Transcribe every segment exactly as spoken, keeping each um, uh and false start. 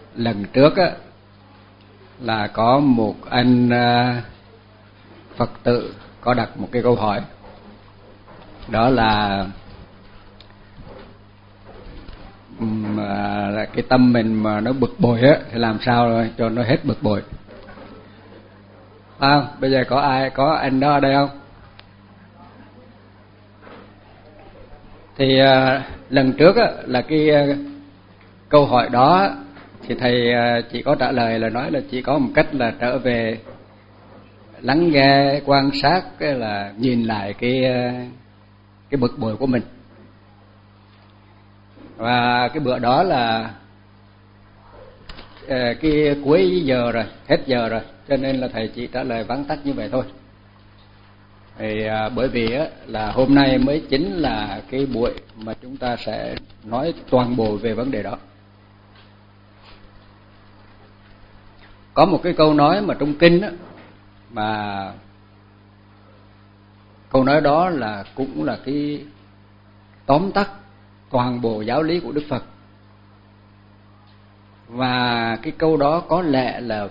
lần trước á là có một anh uh, Phật tử có đặt một cái câu hỏi, đó là mà cái tâm mình mà nó bực bội á thì làm sao cho nó hết bực bội. À, bây giờ có ai có anh đó ở đây không? Thì uh, lần trước á là cái uh, câu hỏi đó thì thầy uh, chỉ có trả lời là nói là chỉ có một cách là trở về lắng nghe, quan sát, cái là nhìn lại cái uh, cái bực bội của mình. Và cái bữa đó là cái cuối giờ rồi, hết giờ rồi, cho nên là thầy chỉ trả lời vắn tắt như vậy thôi. Thì à, bởi vì á, là hôm nay mới chính là cái buổi mà chúng ta sẽ nói toàn bộ về vấn đề đó. Có một cái câu nói mà trong kinh á, mà câu nói đó là cũng là cái tóm tắt toàn bộ giáo lý của Đức Phật. Và cái câu đó có lẽ là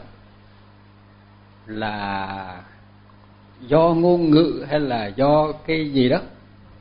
là do ngôn ngữ hay là do cái gì đó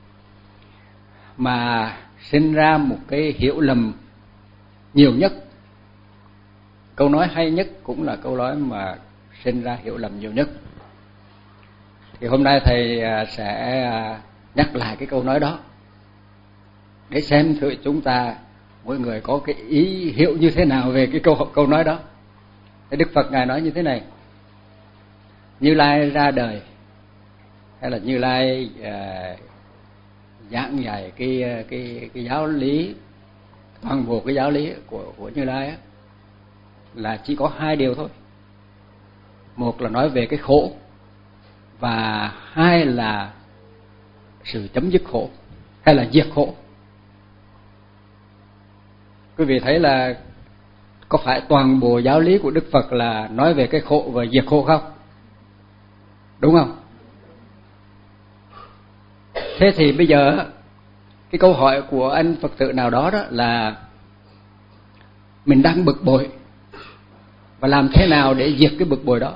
mà sinh ra một cái hiểu lầm nhiều nhất. Câu nói hay nhất cũng là câu nói mà sinh ra hiểu lầm nhiều nhất. Thì hôm nay thầy sẽ nhắc lại cái câu nói đó để xem thử chúng ta mỗi người có cái ý hiểu như thế nào về cái câu câu nói đó. Thì Đức Phật ngài nói như thế này: Như Lai ra đời hay là Như Lai uh, giảng dạy cái cái cái giáo lý, toàn bộ cái giáo lý của của Như Lai á, là chỉ có hai điều thôi. Một là nói về cái khổ, và hai là sự chấm dứt khổ hay là diệt khổ. Quý vị thấy là có phải toàn bộ giáo lý của Đức Phật là nói về cái khổ và diệt khổ không? Đúng không? Thế thì bây giờ cái câu hỏi của anh Phật tử nào đó đó là mình đang bực bội và làm thế nào để diệt cái bực bội đó.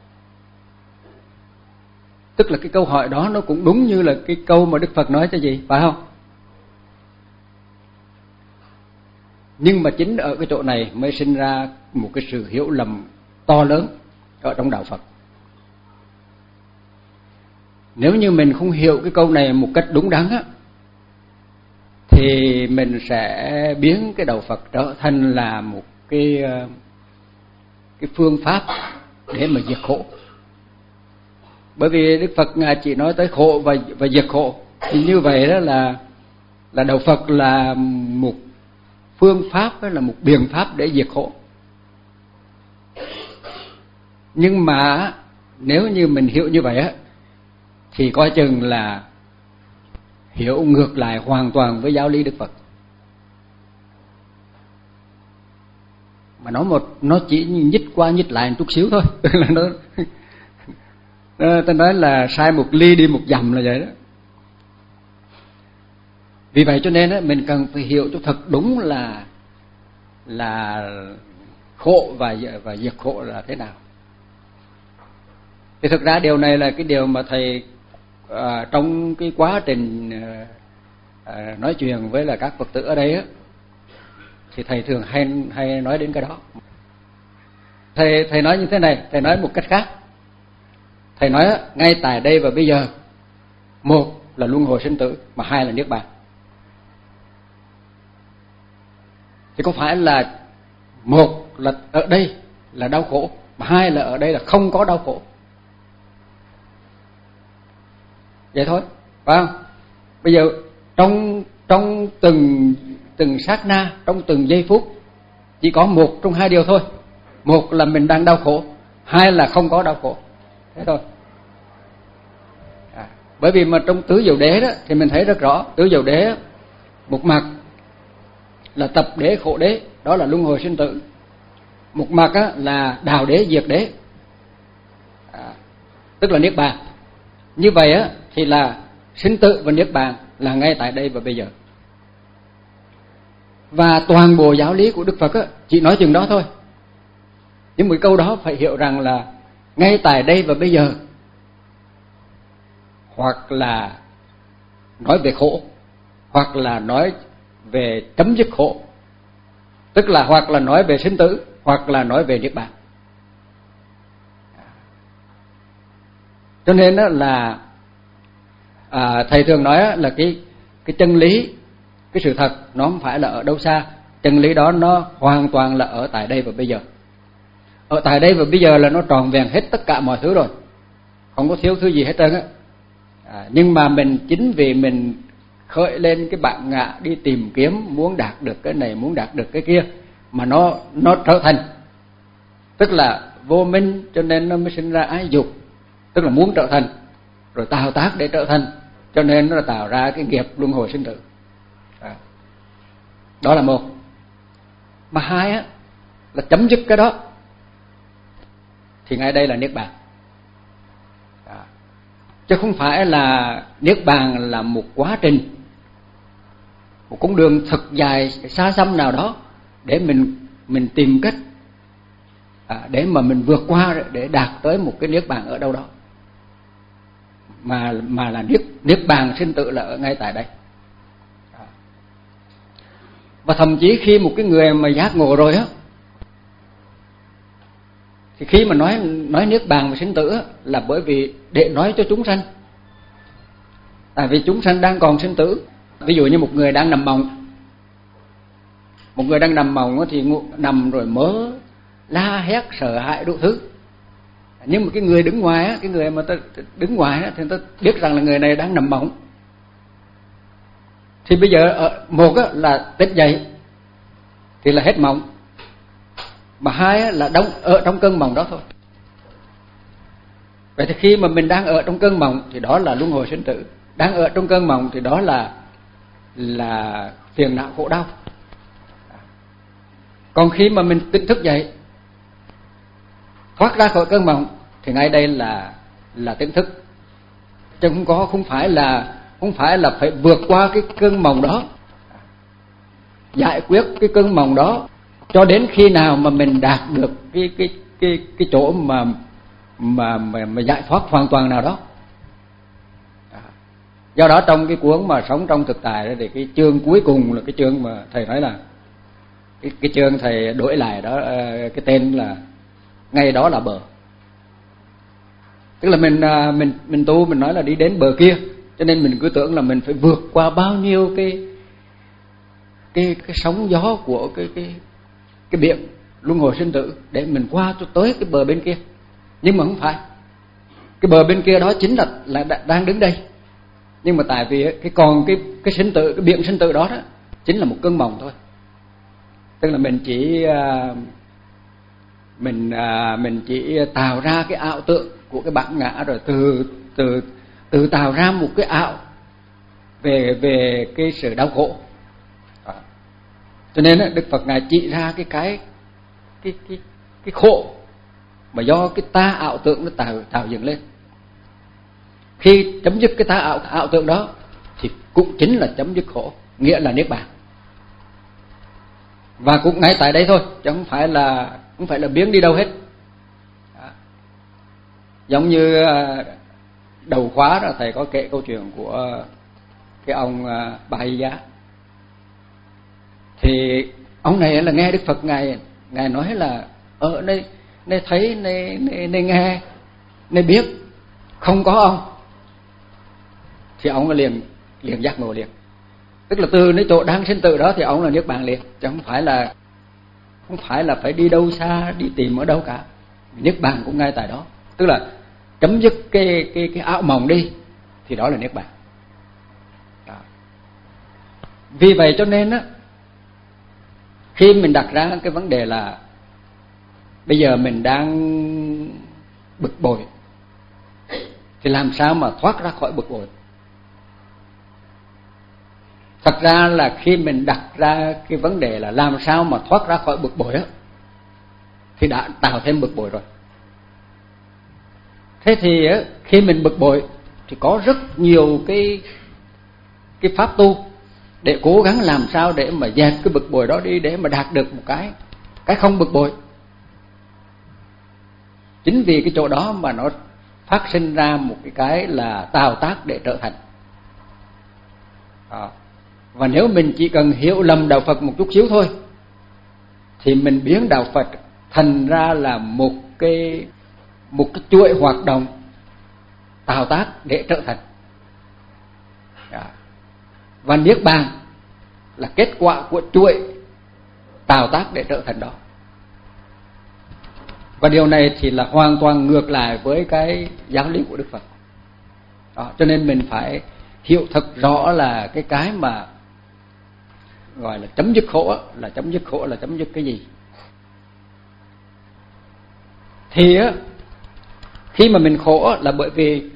Tức là cái câu hỏi đó nó cũng đúng như là cái câu mà Đức Phật nói cho gì, phải không? Nhưng mà chính ở cái chỗ này mới sinh ra một cái sự hiểu lầm to lớn ở trong đạo Phật. Nếu như mình không hiểu cái câu này một cách đúng đắn á, thì mình sẽ biến cái đạo Phật trở thành là một cái cái phương pháp để mà diệt khổ. Bởi vì Đức Phật ngài chỉ nói tới khổ và và diệt khổ, thì như vậy đó là là đạo Phật là một phương pháp hay là một biện pháp để diệt khổ. Nhưng mà nếu như mình hiểu như vậy á, thì coi chừng là hiểu ngược lại hoàn toàn với giáo lý Đức Phật. Mà nó một nó chỉ nhích qua nhích lại một chút xíu thôi, tức là nó, nó ta nói là sai một ly đi một dặm là vậy đó. Vì vậy cho nên á, mình cần phải hiểu cho thật đúng là là khổ và và diệt khổ là thế nào. Thì thực ra điều này là cái điều mà thầy à, trong cái quá trình à, nói chuyện với là các Phật tử ở đây á, thì thầy thường hay hay nói đến cái đó. Thầy thầy nói như thế này, thầy nói một cách khác. Thầy nói á, ngay tại đây và bây giờ, một là luân hồi sinh tử, mà hai là niết bàn. Thì có phải là một là ở đây là đau khổ, mà hai là ở đây là không có đau khổ. Vậy thôi, phải không? Bây giờ trong trong từng từng sát na, trong từng giây phút chỉ có một trong hai điều thôi. Một là mình đang đau khổ, hai là không có đau khổ. Thế thôi. À, bởi vì mà trong tứ diệu đế đó thì mình thấy rất rõ, tứ diệu đế một mặt là tập đế khổ đế, đó là luân hồi sinh tử. Một mặt á, là đạo đế diệt đế, à, tức là niết bàn. Như vậy á, thì là sinh tử và niết bàn là ngay tại đây và bây giờ. Và toàn bộ giáo lý của Đức Phật á, chỉ nói chừng đó thôi. Nhưng một câu đó phải hiểu rằng là ngay tại đây và bây giờ, hoặc là nói về khổ, hoặc là nói về chấm dứt khổ, tức là hoặc là nói về sinh tử, hoặc là nói về niết bàn. Cho nên đó là à, thầy thường nói là cái cái chân lý, cái sự thật nó không phải là ở đâu xa, chân lý đó nó hoàn toàn là ở tại đây và bây giờ. Ở tại đây và bây giờ là nó tròn vẹn hết tất cả mọi thứ rồi, không có thiếu thứ gì hết trơn á. À, nhưng mà mình chính vì mình khởi lên cái bản ngã đi tìm kiếm, muốn đạt được cái này, muốn đạt được cái kia, mà nó nó trở thành, tức là vô minh, cho nên nó mới sinh ra ái dục, tức là muốn trở thành, rồi tạo tác để trở thành, cho nên nó tạo ra cái nghiệp luân hồi sinh tử. À, đó là một. Mà hai á là chấm dứt cái đó, thì ngay đây là niết bàn. À, chứ không phải là niết bàn là một quá trình, một con đường thật dài xa xăm nào đó để mình mình tìm cách à, để mà mình vượt qua, để đạt tới một cái niết bàn ở đâu đó, mà mà là niết niết bàn sinh tử là ở ngay tại đây. À, và thậm chí khi một cái người mà giác ngộ rồi á, thì khi mà nói nói niết bàn và sinh tử á, là bởi vì để nói cho chúng sanh. Tại vì chúng sanh đang còn sinh tử. Ví dụ như một người đang nằm mộng, một người đang nằm mộng thì nằm rồi mớ la hét sợ hãi đủ thứ. Nhưng mà cái người đứng ngoài á, cái người mà ta đứng ngoài á, thì ta biết rằng là người này đang nằm mộng. Thì bây giờ một á là tỉnh dậy thì là hết mộng, mà hai á là đóng ở trong cơn mộng đó thôi. Vậy thì khi mà mình đang ở trong cơn mộng thì đó là luân hồi sinh tử, đang ở trong cơn mộng thì đó là là phiền não khổ đau. Còn khi mà mình tỉnh thức dậy, thoát ra khỏi cơn mộng, thì ngay đây là là tỉnh thức. Chứ không có không phải là không phải là phải vượt qua cái cơn mộng đó, giải quyết cái cơn mộng đó cho đến khi nào mà mình đạt được cái cái cái cái chỗ mà mà mà, mà giải thoát hoàn toàn nào đó. Do đó trong cái cuốn mà Sống trong thực tại đó, thì cái chương cuối cùng là cái chương mà thầy nói là cái cái chương thầy đổi lại đó, cái tên là ngay đó là bờ. Tức là mình mình mình tu, mình nói là đi đến bờ kia, cho nên mình cứ tưởng là mình phải vượt qua bao nhiêu cái cái cái sóng gió của cái cái cái biển luân hồi sinh tử để mình qua cho tới cái bờ bên kia. Nhưng mà không phải, cái bờ bên kia đó chính là là đang đứng đây. Nhưng mà tại vì cái còn cái cái sinh tử, cái biển sinh tử đó đó chính là một cơn mộng thôi. Tức là mình chỉ mình mình chỉ tạo ra cái ảo tượng của cái bản ngã, rồi từ từ từ tạo ra một cái ảo về về cái sự đau khổ. Đó. Cho nên Đức Phật ngài chỉ ra cái cái cái cái cái khổ mà do cái ta ảo tượng nó tạo tạo dựng lên. Khi chấm dứt cái ta ảo ảo tượng đó thì cũng chính là chấm dứt khổ, nghĩa là niết bàn. Và cũng ngay tại đây thôi, chứ không phải là không phải là biến đi đâu hết. Đó. Giống như đầu khóa đó thầy có kể câu chuyện của cái ông Bà Hy Giá. Thì ông này là nghe Đức Phật ngài ngài nói là ở đây nơi thấy nơi nơi nghe nơi biết không có ông, thì ông liền liền giác ngộ liền. Tức là từ nơi chỗ đang sinh tử đó thì ông là niết bàn liền, chứ không phải là không phải là phải đi đâu xa, đi tìm ở đâu cả. Niết bàn cũng ngay tại đó, tức là chấm dứt cái cái cái ảo mộng đi thì đó là niết bàn. Đó. Vì vậy cho nên á, khi mình đặt ra cái vấn đề là bây giờ mình đang bực bội, thì làm sao mà thoát ra khỏi bực bội? Thật ra là khi mình đặt ra cái vấn đề là làm sao mà thoát ra khỏi bực bội á, thì đã tạo thêm bực bội rồi. Thế thì á, khi mình bực bội thì có rất nhiều cái cái pháp tu để cố gắng làm sao để mà dẹp cái bực bội đó đi, để mà đạt được một cái cái không bực bội. chính vì cái chỗ đó mà nó phát sinh ra một cái cái là tạo tác để trở thành. Đó. Và nếu mình chỉ cần hiểu lầm đạo Phật một chút xíu thôi thì mình biến đạo Phật thành ra là một cái một cái chuỗi hoạt động tạo tác để trở thành. Đó. Và niết bàn là kết quả của chuỗi tạo tác để trở thành đó. Và điều này thì là hoàn toàn ngược lại với cái giáo lý của Đức Phật. Đó, cho nên mình phải hiểu thật rõ là cái cái mà gọi là chấm dứt khổ là chấm dứt khổ là chấm dứt cái gì. Thì á, khi mà mình khổ là bởi vì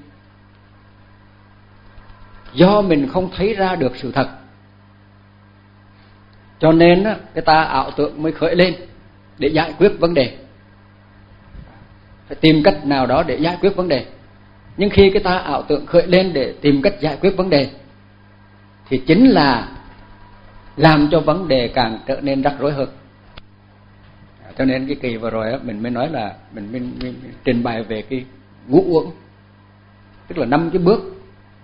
do mình không thấy ra được sự thật, cho nên á, cái ta ảo tưởng mới khởi lên để giải quyết vấn đề, phải tìm cách nào đó để giải quyết vấn đề. Nhưng khi cái ta ảo tưởng khởi lên để tìm cách giải quyết vấn đề thì chính là làm cho vấn đề càng trở nên rắc rối hơn. Cho nên cái kỳ vừa rồi á, mình mới nói là mình, mình, mình, mình trình bày về cái ngũ uẩn, tức là năm cái bước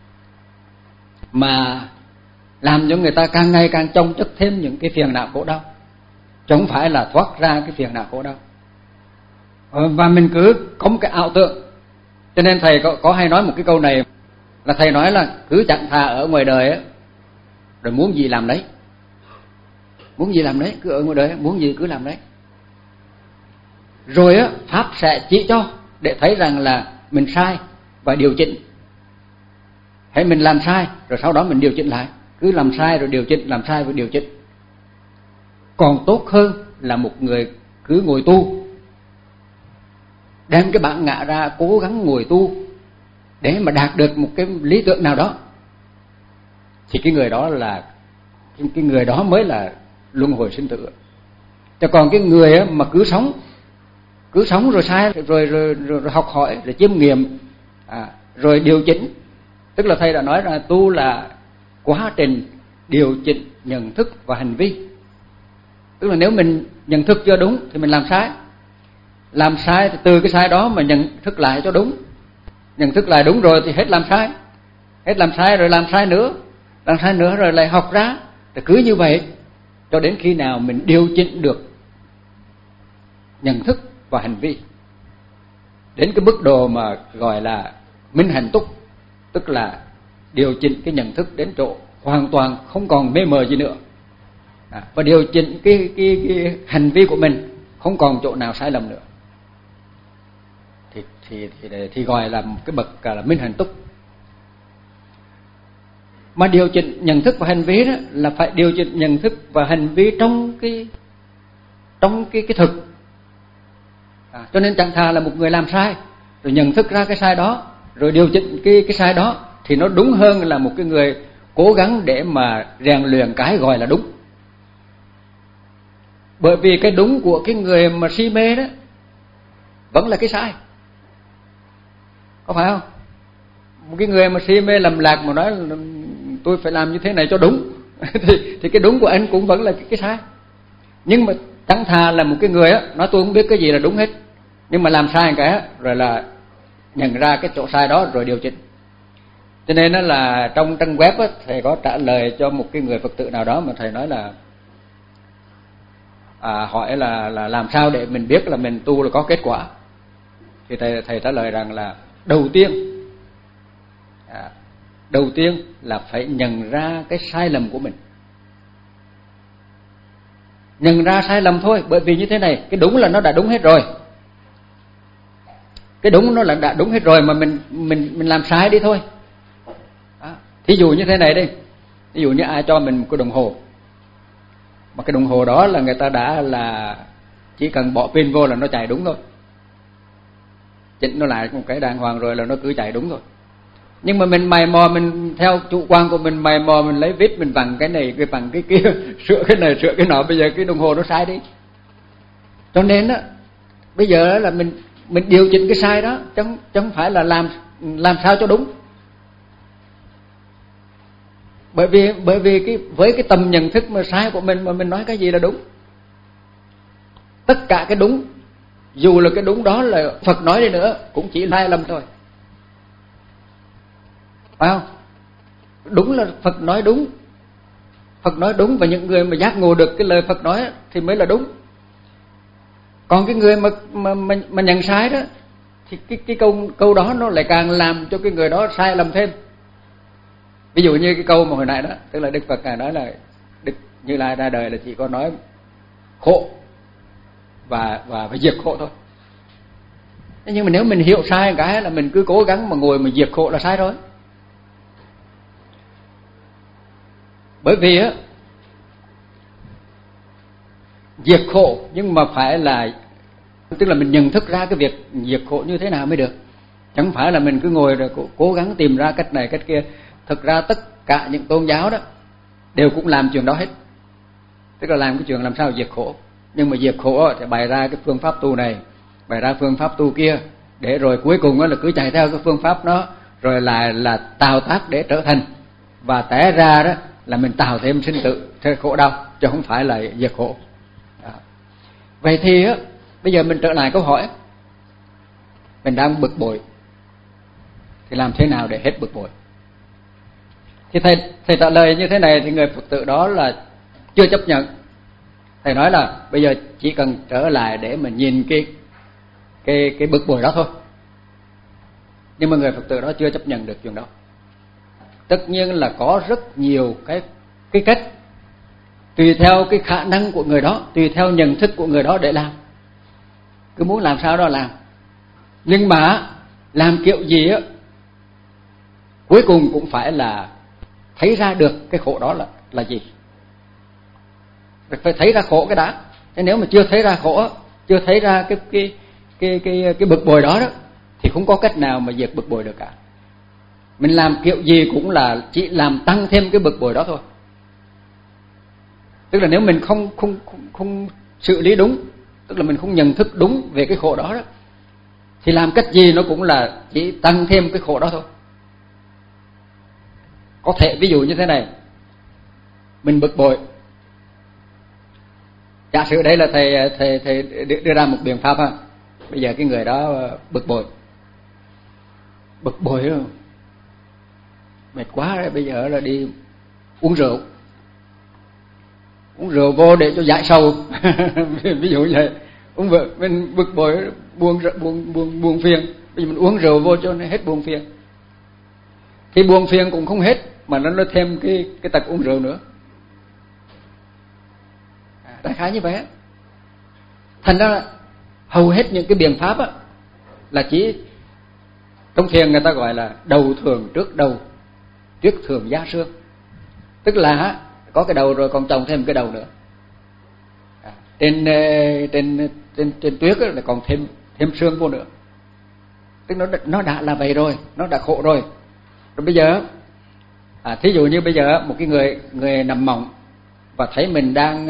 mà làm cho người ta càng ngày càng chồng chất thêm những cái phiền não khổ đau, chứ không phải là thoát ra cái phiền não khổ đau. Và mình cứ có một cái ảo tưởng. Cho nên thầy có, có hay nói một cái câu này là thầy nói là cứ chẳng thà ở ngoài đời á, rồi muốn gì làm đấy, muốn gì làm đấy, cứ ở ngoài đời muốn gì cứ làm đấy. Rồi á, Pháp sẽ chỉ cho để thấy rằng là mình sai và điều chỉnh. Hay mình làm sai rồi sau đó mình điều chỉnh lại, cứ làm sai rồi điều chỉnh, làm sai rồi điều chỉnh. Còn tốt hơn là một người cứ ngồi tu, đem cái bản ngã ra cố gắng ngồi tu để mà đạt được một cái lý tưởng nào đó, thì cái người đó là cái người đó mới là luân hồi sinh tử. Chứ còn cái người mà cứ sống cứ sống rồi sai rồi rồi, rồi, rồi, rồi học hỏi rồi chiêm nghiệm à, rồi điều chỉnh, tức là thầy đã nói là tu là quá trình điều chỉnh nhận thức và hành vi. Tức là nếu mình nhận thức chưa đúng thì mình làm sai, làm sai thì từ cái sai đó mà nhận thức lại cho đúng, nhận thức lại đúng rồi thì hết làm sai, hết làm sai rồi làm sai nữa, làm sai nữa rồi lại học ra, thì cứ như vậy cho đến khi nào mình điều chỉnh được nhận thức và hành vi đến cái mức độ mà gọi là minh hạnh túc, tức là điều chỉnh cái nhận thức đến chỗ hoàn toàn không còn mê mờ gì nữa, à, và điều chỉnh cái, cái, cái hành vi của mình không còn chỗ nào sai lầm nữa, thì thì thì, thì gọi là một cái bậc là minh hạnh túc. Mà điều chỉnh nhận thức và hành vi đó là phải điều chỉnh nhận thức và hành vi trong cái trong cái cái thực. À, cho nên chẳng thà là một người làm sai rồi nhận thức ra cái sai đó rồi điều chỉnh cái cái sai đó, thì nó đúng hơn là một cái người cố gắng để mà rèn luyện cái gọi là đúng. Bởi vì cái đúng của cái người mà si mê đó vẫn là cái sai, có phải không? Một cái người mà si mê lầm lạc mà nói là tôi phải làm như thế này cho đúng thì, thì cái đúng của anh cũng vẫn là cái, cái sai. Nhưng mà chẳng thà là một cái người á nói tôi không biết cái gì là đúng hết, nhưng mà làm sai cái rồi là nhận ra cái chỗ sai đó rồi điều chỉnh. Cho nên đó là trong trang web á, thầy có trả lời cho một cái người Phật tử nào đó mà thầy nói là à, hỏi là là làm sao để mình biết là mình tu là có kết quả. Thì thầy thầy trả lời rằng là đầu tiên à, đầu tiên là phải nhận ra cái sai lầm của mình. Nhận ra sai lầm thôi, bởi vì như thế này, cái đúng là nó đã đúng hết rồi. Cái đúng nó là đã đúng hết rồi mà mình mình mình làm sai đi thôi. Đó. Thí dụ như thế này đi, ví dụ như ai cho mình một cái đồng hồ, mà cái đồng hồ đó là người ta đã là chỉ cần bỏ pin vô là nó chạy đúng thôi, chỉnh nó lại một cái đàng hoàng rồi là nó cứ chạy đúng thôi. Nhưng mà mình mày mò, mình theo chủ quan của mình mày mò, mình lấy vít mình vặn cái này cái vặn cái kia, sửa cái này sửa cái nọ, bây giờ cái đồng hồ nó sai đi. Cho nên á, bây giờ là mình mình điều chỉnh cái sai đó, chứ không phải là làm làm sao cho đúng. Bởi vì bởi vì cái với cái tầm nhận thức mà sai của mình mà mình nói cái gì là đúng. Tất cả cái đúng dù là cái đúng đó là Phật nói đi nữa cũng chỉ sai lầm thôi, phải không? Đúng là Phật nói đúng, Phật nói đúng, và những người mà giác ngộ được cái lời Phật nói thì mới là đúng. Còn cái người mà mà mà, mà nhận sai đó thì cái cái câu câu đó nó lại càng làm cho cái người đó sai lầm thêm. Ví dụ như cái câu mà hồi nãy đó, tức là Đức Phật ngài nói là Đức Như Lai ra đời là chỉ có nói khổ và và và diệt khổ thôi. Thế nhưng mà nếu mình hiểu sai cái là mình cứ cố gắng mà ngồi mà diệt khổ là sai rồi. Bởi vì á, diệt khổ nhưng mà phải là, tức là mình nhận thức ra cái việc diệt khổ như thế nào mới được. Chẳng phải là mình cứ ngồi rồi cố gắng tìm ra cách này cách kia. Thực ra tất cả những tôn giáo đó đều cũng làm chuyện đó hết, tức là làm cái chuyện làm sao diệt khổ. Nhưng mà diệt khổ thì bày ra cái phương pháp tu này, bày ra phương pháp tu kia, để rồi cuối cùng là cứ chạy theo cái phương pháp đó, rồi là là tạo tác để trở thành, và té ra đó là mình tạo thêm sinh tử, thêm khổ đau, chứ không phải là diệt khổ. Đó. Vậy thì á, bây giờ mình trở lại câu hỏi, mình đang bực bội thì làm thế nào để hết bực bội? Thì thầy thầy trả lời như thế này thì người Phật tử đó là chưa chấp nhận. Thầy nói là bây giờ chỉ cần trở lại để mà nhìn cái cái cái bực bội đó thôi. Nhưng mà người Phật tử đó chưa chấp nhận được chuyện đó. Tất nhiên là có rất nhiều cái cái cách, tùy theo cái khả năng của người đó, tùy theo nhận thức của người đó để làm. Cứ muốn làm sao đó làm. Nhưng mà làm kiểu gì á, cuối cùng cũng phải là thấy ra được cái khổ đó là là gì. Phải thấy ra khổ cái đã. Thế nếu mà chưa thấy ra khổ, chưa thấy ra cái cái cái cái cái bực bội đó đó, thì không có cách nào mà diệt bực bội được cả. Mình làm kiểu gì cũng là chỉ làm tăng thêm cái bực bội đó thôi. Tức là nếu mình không không không, không xử lý đúng, tức là mình không nhận thức đúng về cái khổ đó đó, thì làm cách gì nó cũng là chỉ tăng thêm cái khổ đó thôi. Có thể ví dụ như thế này, mình bực bội. Giả sử đây là thầy thầy thầy đưa ra một biện pháp ha. Bây giờ cái người đó bực bội, bực bội rồi, mệt quá rồi, bây giờ là đi uống rượu, uống rượu vô để cho giải sầu. Ví dụ như vậy, uống vợ mình bực bội, buồn buồn buồn buồn phiền, bây giờ mình uống rượu vô cho nó hết buồn phiền. Thì buồn phiền cũng không hết, mà nó nói thêm cái cái tật uống rượu nữa. À, đại khái như vậy á. Thành ra là hầu hết những cái biện pháp á là chỉ, trong thiền người ta gọi là đầu thường trước đầu, trước thường gia xương. Tức là có cái đầu rồi còn chồng thêm cái đầu nữa. À, trên trên trên trên tuyết là còn thêm thêm xương vô nữa. Tức nó nó đã là vậy rồi, nó đã khổ rồi. Rồi bây giờ à, thí dụ như bây giờ một cái người người nằm mộng và thấy mình đang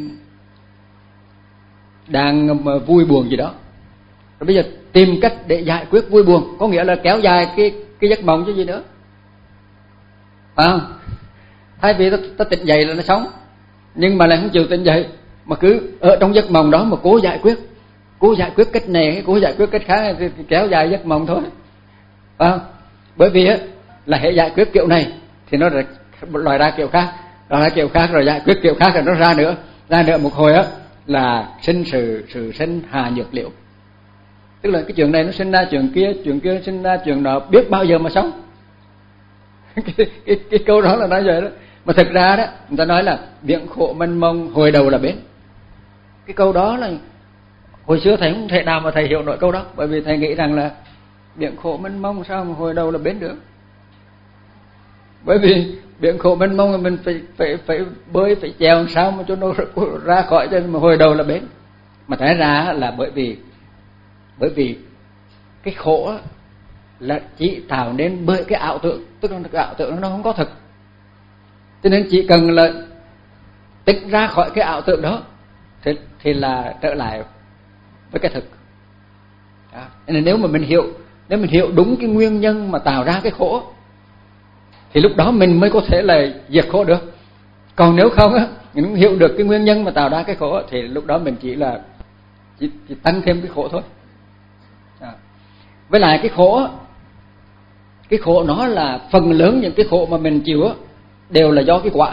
đang vui buồn gì đó, rồi bây giờ tìm cách để giải quyết vui buồn, có nghĩa là kéo dài cái cái giấc mộng chứ gì nữa, phải không? Thay vì ta, ta tỉnh dậy là nó sống, nhưng mà lại không chịu tỉnh dậy, mà cứ ở trong giấc mộng đó mà cố giải quyết, cố giải quyết cách này, cố giải quyết cách khác, thì kéo dài giấc mộng thôi, phải không? Bởi vì á là hệ giải quyết kiểu này thì nó lòi ra kiểu khác, lòi ra kiểu khác rồi giải quyết kiểu khác rồi nó ra nữa, ra nữa một hồi á là sinh sự sự sinh hà nhược liệu. Tức là cái chuyện này nó sinh ra chuyện kia, chuyện kia sinh ra chuyện nọ, biết bao giờ mà sống. cái, cái, cái câu đó là nói vậy đó. Mà thực ra đó, người ta nói là biển khổ mênh mông hồi đầu là bến. Cái câu đó là hồi xưa thầy không thể nào mà thầy hiểu nổi câu đó, bởi vì thầy nghĩ rằng là biển khổ mênh mông sao mà hồi đầu là bến được. Bởi vì biển khổ mênh mông mình phải phải phải bơi, phải chèo sao mà cho nó ra khỏi, cho mà hồi đầu là bến. Mà thấy ra là bởi vì bởi vì cái khổ là chỉ tạo nên bởi cái ảo tưởng, tức là cái ảo tưởng nó không có thực. Cho nên chỉ cần là tỉnh ra khỏi cái ảo tưởng đó thì, thì là trở lại với cái thực. Đó. Nên nếu mà mình hiểu, nếu mình hiểu đúng cái nguyên nhân mà tạo ra cái khổ thì lúc đó mình mới có thể là diệt khổ được. Còn nếu không á, mình không hiểu được cái nguyên nhân mà tạo ra cái khổ thì lúc đó mình chỉ là chỉ, chỉ tăng thêm cái khổ thôi. À. Với lại cái khổ, cái khổ nó là phần lớn những cái khổ mà mình chịu đều là do cái quả.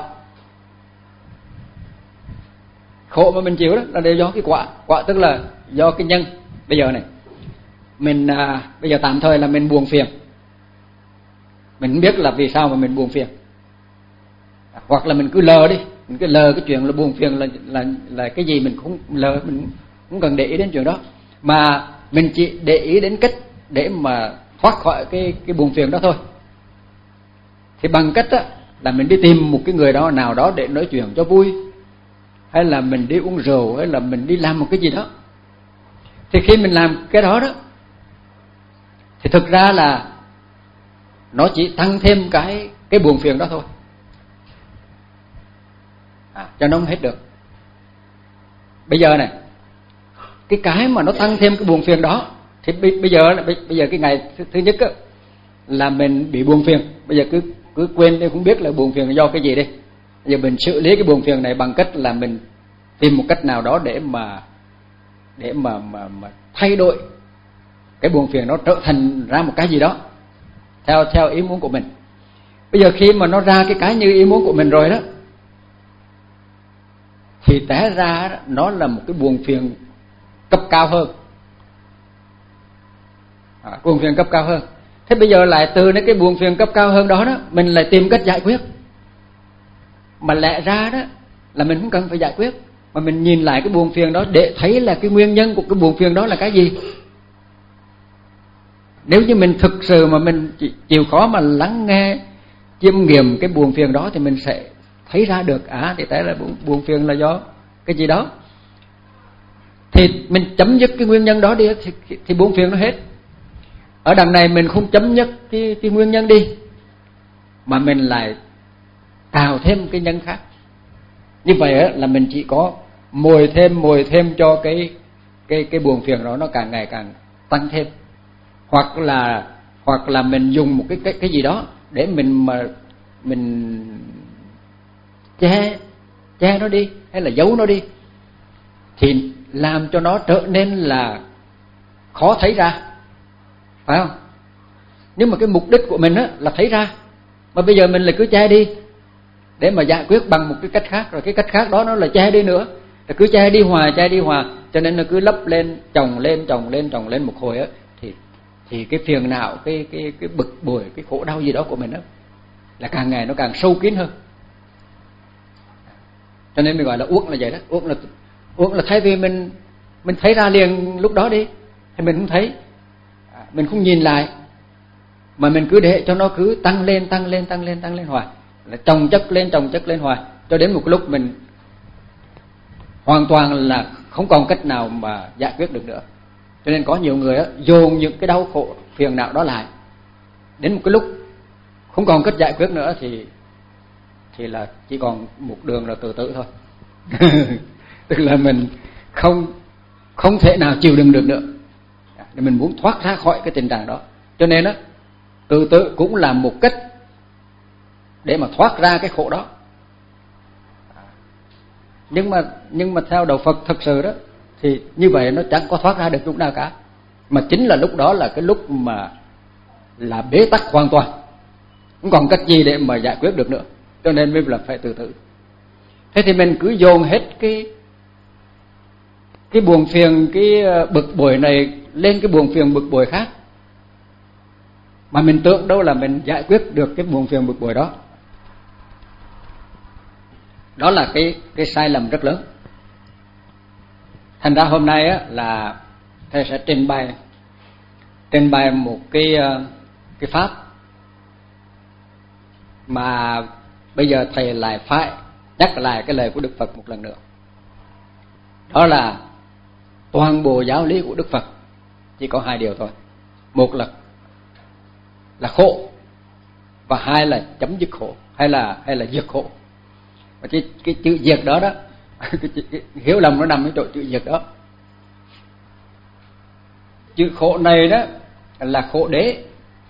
Khổ mà mình chịu đó là đều do cái quả. Quả tức là do cái nhân. Bây giờ này, mình à, bây giờ tạm thời là mình buồn phiền, mình không biết là vì sao mà mình buồn phiền, hoặc là mình cứ lờ đi, mình cứ lờ cái chuyện là buồn phiền là là là cái gì, mình không lờ, mình không cần để ý đến chuyện đó, mà mình chỉ để ý đến cách để mà thoát khỏi cái cái buồn phiền đó thôi. Thì bằng cách đó, là mình đi tìm một cái người đó nào đó để nói chuyện cho vui, hay là mình đi uống rượu, hay là mình đi làm một cái gì đó. Thì khi mình làm cái đó đó, thì thực ra là nó chỉ tăng thêm cái cái buồn phiền đó thôi, à, cho nó không hết được. Bây giờ này, cái cái mà nó tăng thêm cái buồn phiền đó, thì bây giờ bây giờ cái ngày thứ, thứ nhất á, là mình bị buồn phiền. Bây giờ cứ cứ quên đi, không biết là buồn phiền là do cái gì đi. Bây giờ mình xử lý cái buồn phiền này bằng cách là mình tìm một cách nào đó để mà để mà mà mà thay đổi cái buồn phiền nó trở thành ra một cái gì đó theo theo ý muốn của mình. Bây giờ khi mà nó ra cái cái như ý muốn của mình rồi đó, thì té ra nó là một cái buồn phiền cấp cao hơn, à, buồn phiền cấp cao hơn. Thế bây giờ lại từ cái buồn phiền cấp cao hơn đó đó, mình lại tìm cách giải quyết. Mà lẽ ra đó là mình không cần phải giải quyết, mà mình nhìn lại cái buồn phiền đó để thấy là cái nguyên nhân của cái buồn phiền đó là cái gì. Nếu như mình thực sự mà mình chịu khó mà lắng nghe, chiêm nghiệm cái buồn phiền đó, thì mình sẽ thấy ra được, à thì tại là buồn, buồn phiền là do cái gì đó. Thì mình chấm dứt cái nguyên nhân đó đi, thì, thì buồn phiền nó hết. Ở đằng này mình không chấm dứt cái, cái nguyên nhân đi, mà mình lại tạo thêm cái nhân khác. Như vậy là mình chỉ có mồi thêm mồi thêm cho cái cái cái buồn phiền đó nó càng ngày càng tăng thêm. Hoặc là hoặc là mình dùng một cái cái cái gì đó để mình mà mình che che nó đi, hay là giấu nó đi, thì làm cho nó trở nên là khó thấy ra, phải không? Nhưng mà cái mục đích của mình á là thấy ra, mà bây giờ mình lại cứ che đi để mà giải quyết bằng một cái cách khác, rồi cái cách khác đó nó là che đi nữa, rồi cứ che đi hoài che đi hoài, cho nên nó cứ lấp lên, chồng lên chồng lên chồng lên một hồi á, thì thì cái phiền não, cái cái cái bực bội, cái khổ đau gì đó của mình đó là càng ngày nó càng sâu kín hơn. Cho nên mình gọi là uất là vậy đó. Uất là uất là thay vì mình mình thấy ra liền lúc đó đi, thì mình không thấy, mình không nhìn lại, mà mình cứ để cho nó cứ tăng lên tăng lên tăng lên tăng lên hoài, là chồng chất lên chồng chất lên hoài, cho đến một lúc mình hoàn toàn là không còn cách nào mà giải quyết được nữa. Cho nên có nhiều người á, dồn những cái đau khổ phiền não đó lại, đến một cái lúc không còn cách giải quyết nữa thì thì là chỉ còn một đường là tự tử thôi. Tức là mình không không thể nào chịu đựng được nữa, mình muốn thoát ra khỏi cái tình trạng đó. Cho nên á, tự tử cũng là một cách để mà thoát ra cái khổ đó. Nhưng mà nhưng mà theo đạo Phật thật sự đó, thì như vậy nó chẳng có thoát ra được lúc nào cả, mà chính là lúc đó là cái lúc mà là bế tắc hoàn toàn, không còn cách gì để mà giải quyết được nữa, cho nên mới là phải tự tử. Thế thì mình cứ dồn hết cái cái buồn phiền, cái bực bội này lên cái buồn phiền bực bội khác, mà mình tưởng đâu là mình giải quyết được cái buồn phiền bực bội đó. Đó là cái cái sai lầm rất lớn. Thành ra hôm nay á, là thầy sẽ trình bày trình bày một cái cái pháp mà bây giờ thầy lại phải nhắc lại cái lời của Đức Phật một lần nữa. Đó là toàn bộ giáo lý của Đức Phật chỉ có hai điều thôi. Một là là khổ, và hai là chấm dứt khổ, hay là hay là diệt khổ. Và cái cái chữ diệt đó đó, cái, cái, cái hiểu lầm nó nằm ở chỗ chữ diệt đó. Chữ khổ này đó là khổ đế.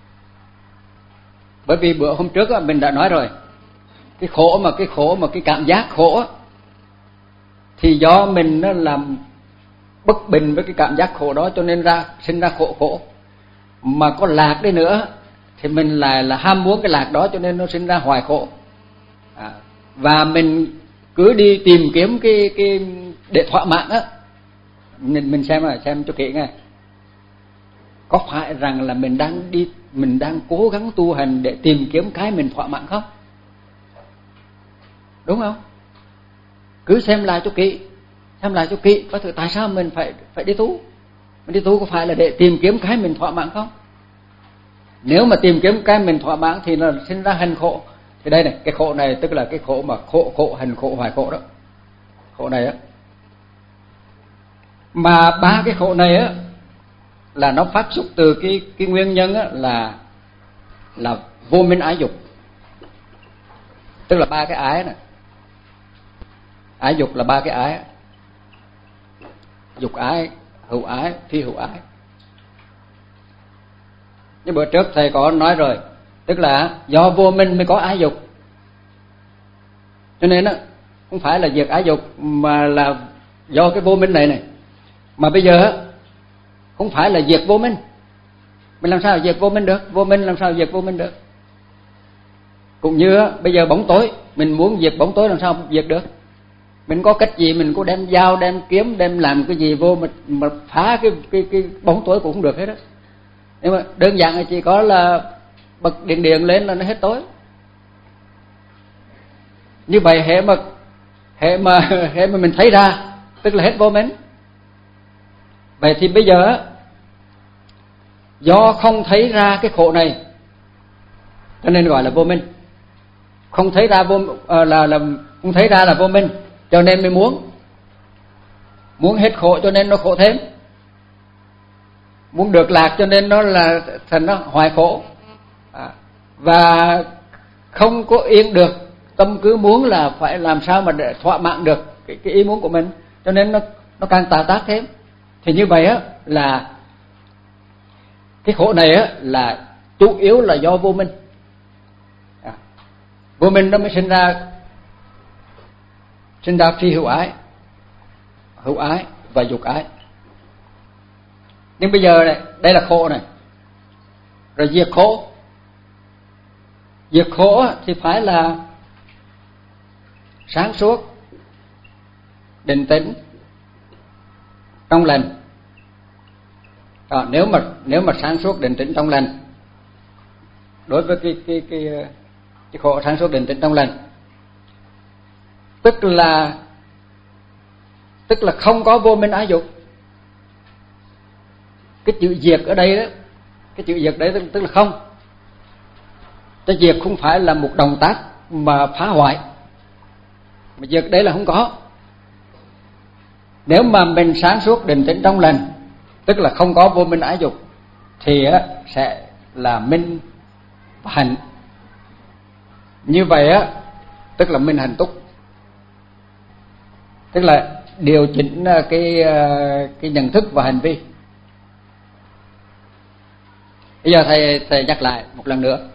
Bởi vì bữa hôm trước mình đã nói rồi, cái khổ mà cái khổ mà cái cảm giác khổ thì do mình nó làm bất bình với cái cảm giác khổ đó cho nên ra sinh ra khổ khổ. Mà có lạc đi nữa thì mình lại là ham muốn cái lạc đó cho nên nó sinh ra hoài khổ. À, và mình cứ đi tìm kiếm cái cái để thỏa mãn á. Mình mình xem rồi, xem cho kỹ nghe. Có phải rằng là mình đang đi mình đang cố gắng tu hành để tìm kiếm cái mình thỏa mãn không? Đúng không? Cứ xem lại cho kỹ, xem lại cho kỹ, có thử tại sao mình phải phải đi tu? Mình đi tu có phải là để tìm kiếm cái mình thỏa mãn không? Nếu mà tìm kiếm cái mình thỏa mãn thì nó sinh ra hành khổ. Thì đây này, cái khổ này tức là cái khổ mà khổ khổ hành khổ hoài khổ đó. Khổ này á. Mà ba cái khổ này á là nó phát xuất từ cái cái nguyên nhân á là là vô minh ái dục. Tức là ba cái ái này. Ái dục là ba cái ái. Dục ái, hữu ái, phi hữu ái. Như bữa trước thầy có nói rồi, tức là do vô minh mới có ái dục. Cho nên á không phải là diệt ái dục mà là do cái vô minh này này. Mà bây giờ á không phải là diệt vô minh. Mình làm sao diệt vô minh được? Vô minh làm sao diệt vô minh được? Cũng như á, bây giờ bóng tối, mình muốn diệt bóng tối làm sao diệt được? Mình có cách gì mình có đem dao, đem kiếm, đem làm cái gì vô mà, mà phá cái cái cái bóng tối cũng không được hết á. Nhưng mà đơn giản là chỉ có là bật điện điện lên là nó hết tối. Như vậy hệ mà hệ mà hệ mà mình thấy ra tức là hết vô minh. Vậy thì bây giờ do không thấy ra cái khổ này cho nên gọi là vô minh. Không thấy ra vô là là không thấy ra là vô minh cho nên mới muốn muốn hết khổ cho nên nó khổ thêm. Muốn được lạc cho nên nó là thành nó hoài khổ. À, và không có yên được, tâm cứ muốn là phải làm sao mà để thỏa mãn được cái, cái ý muốn của mình, cho nên nó nó càng tà tác thêm. Thì như vậy á là cái khổ này á là chủ yếu là do vô minh. À, vô minh nó mới sinh ra sinh ra phi hữu ái, hữu ái và dục ái. Nhưng bây giờ này, đây là khổ này. Rồi diệt khổ. Diệt khổ thì phải là sáng suốt, định tĩnh, trong lành. Đó, nếu mà nếu mà sáng suốt, định tĩnh, trong lành, đối với cái cái cái cái khổ sáng suốt, định tĩnh, trong lành, tức là tức là không có vô minh ái dục. Cái chữ diệt ở đây đó, cái chữ diệt đấy tức, tức là không. Cái diệt không phải là một động tác mà phá hoại, mà diệt đấy là không có. Nếu mà mình sáng suốt, định tĩnh, trong lành, tức là không có vô minh ái dục, thì á sẽ là minh và hạnh. Như vậy á tức là minh hạnh túc, tức là điều chỉnh cái cái nhận thức và hành vi. Bây giờ thầy thầy nhắc lại một lần nữa,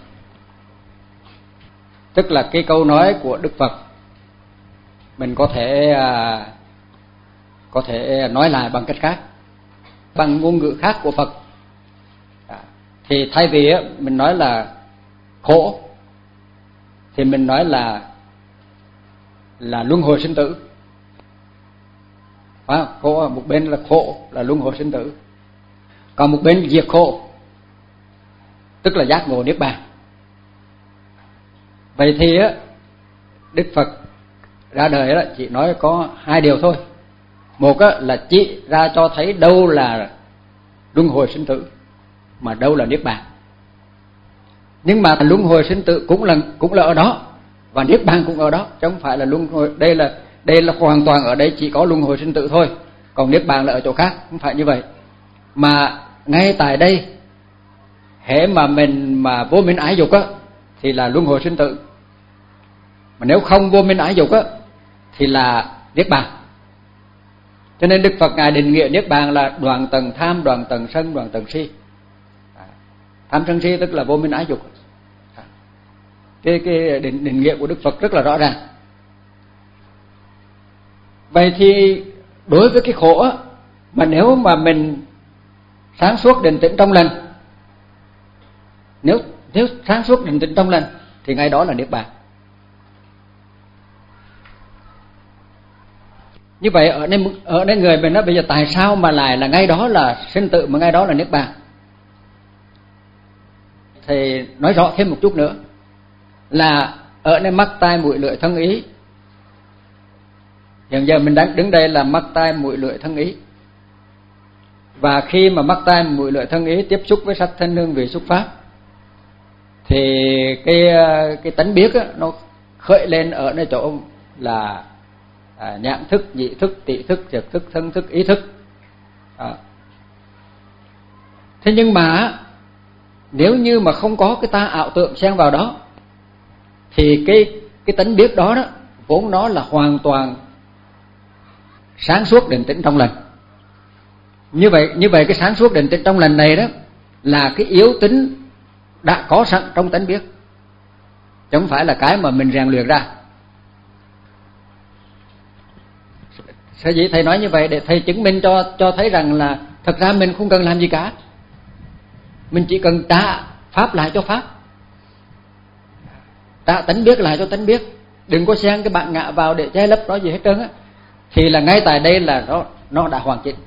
tức là cái câu nói của Đức Phật mình có thể có thể nói lại bằng cách khác, bằng ngôn ngữ khác của Phật. Thì thay vì mình nói là khổ thì mình nói là là luân hồi sinh tử. À, khổ một bên là khổ là luân hồi sinh tử, còn một bên diệt khổ tức là giác ngộ niết bàn. Vậy thì á Đức Phật ra đời đó chỉ nói có hai điều thôi. Một á là chỉ ra cho thấy đâu là luân hồi sinh tử mà đâu là niết bàn. Nhưng mà luân hồi sinh tử cũng là cũng là ở đó và niết bàn cũng ở đó, chứ không phải là luân hồi đây là đây là hoàn toàn ở đây chỉ có luân hồi sinh tử thôi, còn niết bàn là ở chỗ khác, không phải như vậy. Mà ngay tại đây hễ mà mình mà vô minh ái dục á thì là luân hồi sinh tử, mà nếu không vô minh ái dục á thì là niết bàn. Cho nên Đức Phật ngài định nghĩa niết bàn là đoạn tầng tham, đoạn tầng sân, đoạn tầng si. Tham sân si tức là vô minh ái dục. Cái cái định, định nghĩa của Đức Phật rất là rõ ràng. Vậy thì đối với cái khổ á, Mà nếu mà mình sáng suốt định tĩnh trong lành, nếu nếu sáng suốt định tĩnh trong lành thì ngay đó là niết bàn. Như vậy ở đây ở đây người mình nói bây giờ tại sao mà lại là ngay đó là sinh tử mà ngay đó là niết bàn? Thì nói rõ thêm một chút nữa là ở đây mắt tai mũi lưỡi thân ý. Hiện giờ mình đang đứng đây là mắt tai mũi lưỡi thân ý. Và khi mà mắt tai mũi lưỡi thân ý tiếp xúc với sắc thanh hương vị xúc pháp thì cái cái tánh biết á, nó khởi lên ở nơi chỗ là à, nhãn thức, nhị thức, tị thức, thiệt thức, thân thức, ý thức. À. Thế nhưng mà nếu như mà không có cái ta ảo tượng xen vào đó thì cái cái tánh biết đó đó vốn nó là hoàn toàn sáng suốt định tĩnh trong lành. Như vậy như vậy cái sáng suốt định tĩnh trong lành này đó là cái yếu tính đã có sẵn trong tánh biết, chứ không phải là cái mà mình rèn luyện ra. Sở dĩ thầy nói như vậy để thầy chứng minh cho cho thấy rằng là thật ra mình không cần làm gì cả, mình chỉ cần trả pháp lại cho pháp, trả tánh biết lại cho tánh biết, đừng có xen cái bạn ngã vào để che lấp nó gì hết trơn á. Thì là ngay tại đây là nó nó đã hoàn chỉnh.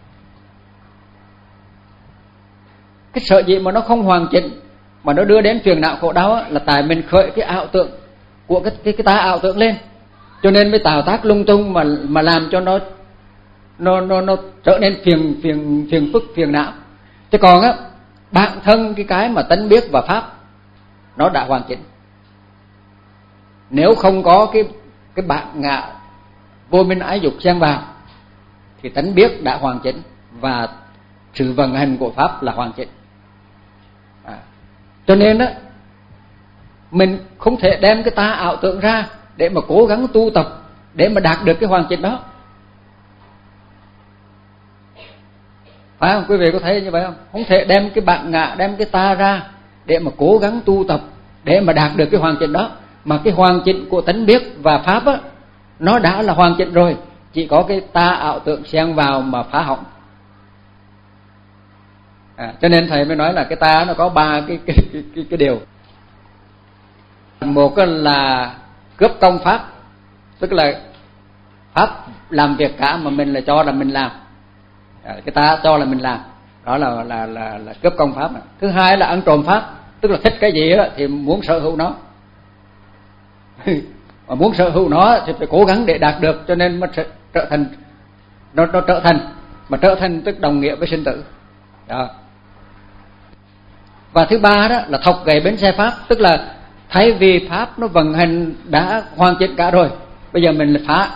Cái sợ gì mà nó không hoàn chỉnh mà nó đưa đến phiền não khổ đau á, là tại mình khởi cái ảo tượng của cái cái cái ta ảo tượng lên, cho nên mới tạo tác lung tung mà mà làm cho nó nó nó nó trở nên phiền phiền phiền phức phiền não. Chứ còn á bản thân cái cái mà tánh biết và pháp nó đã hoàn chỉnh. Nếu không có cái cái bản ngã vô minh ái dục xen vào thì tánh biết đã hoàn chỉnh và sự vận hành của pháp là hoàn chỉnh. À, cho nên á mình không thể đem cái ta ảo tưởng ra để mà cố gắng tu tập để mà đạt được cái hoàn chỉnh đó. Phải không? Quý vị có thấy như vậy không? Không thể đem cái bản ngã, đem cái ta ra để mà cố gắng tu tập để mà đạt được cái hoàn chỉnh đó. Mà cái hoàn chỉnh của tánh biết và pháp á, nó đã là hoàn chỉnh rồi, chỉ có cái ta ảo tưởng xen vào mà phá hỏng. À, cho nên thầy mới nói là cái ta nó có ba cái cái cái, cái, cái điều. Một là cướp công pháp, tức là pháp làm việc cả mà mình là cho là mình làm, à, cái ta cho là mình làm, đó là là là, là cướp công pháp. Thứ hai là ăn trộm pháp, tức là thích cái gì đó thì muốn sở hữu nó. Mà muốn sở hữu nó thì phải cố gắng để đạt được, cho nên nó trở thành nó nó trở thành mà trở thành tức đồng nghĩa với sinh tử. Đó. Và thứ ba đó là thọc gậy bánh xe pháp, tức là thay vì pháp nó vận hành đã hoàn chỉnh cả rồi, bây giờ mình là phá.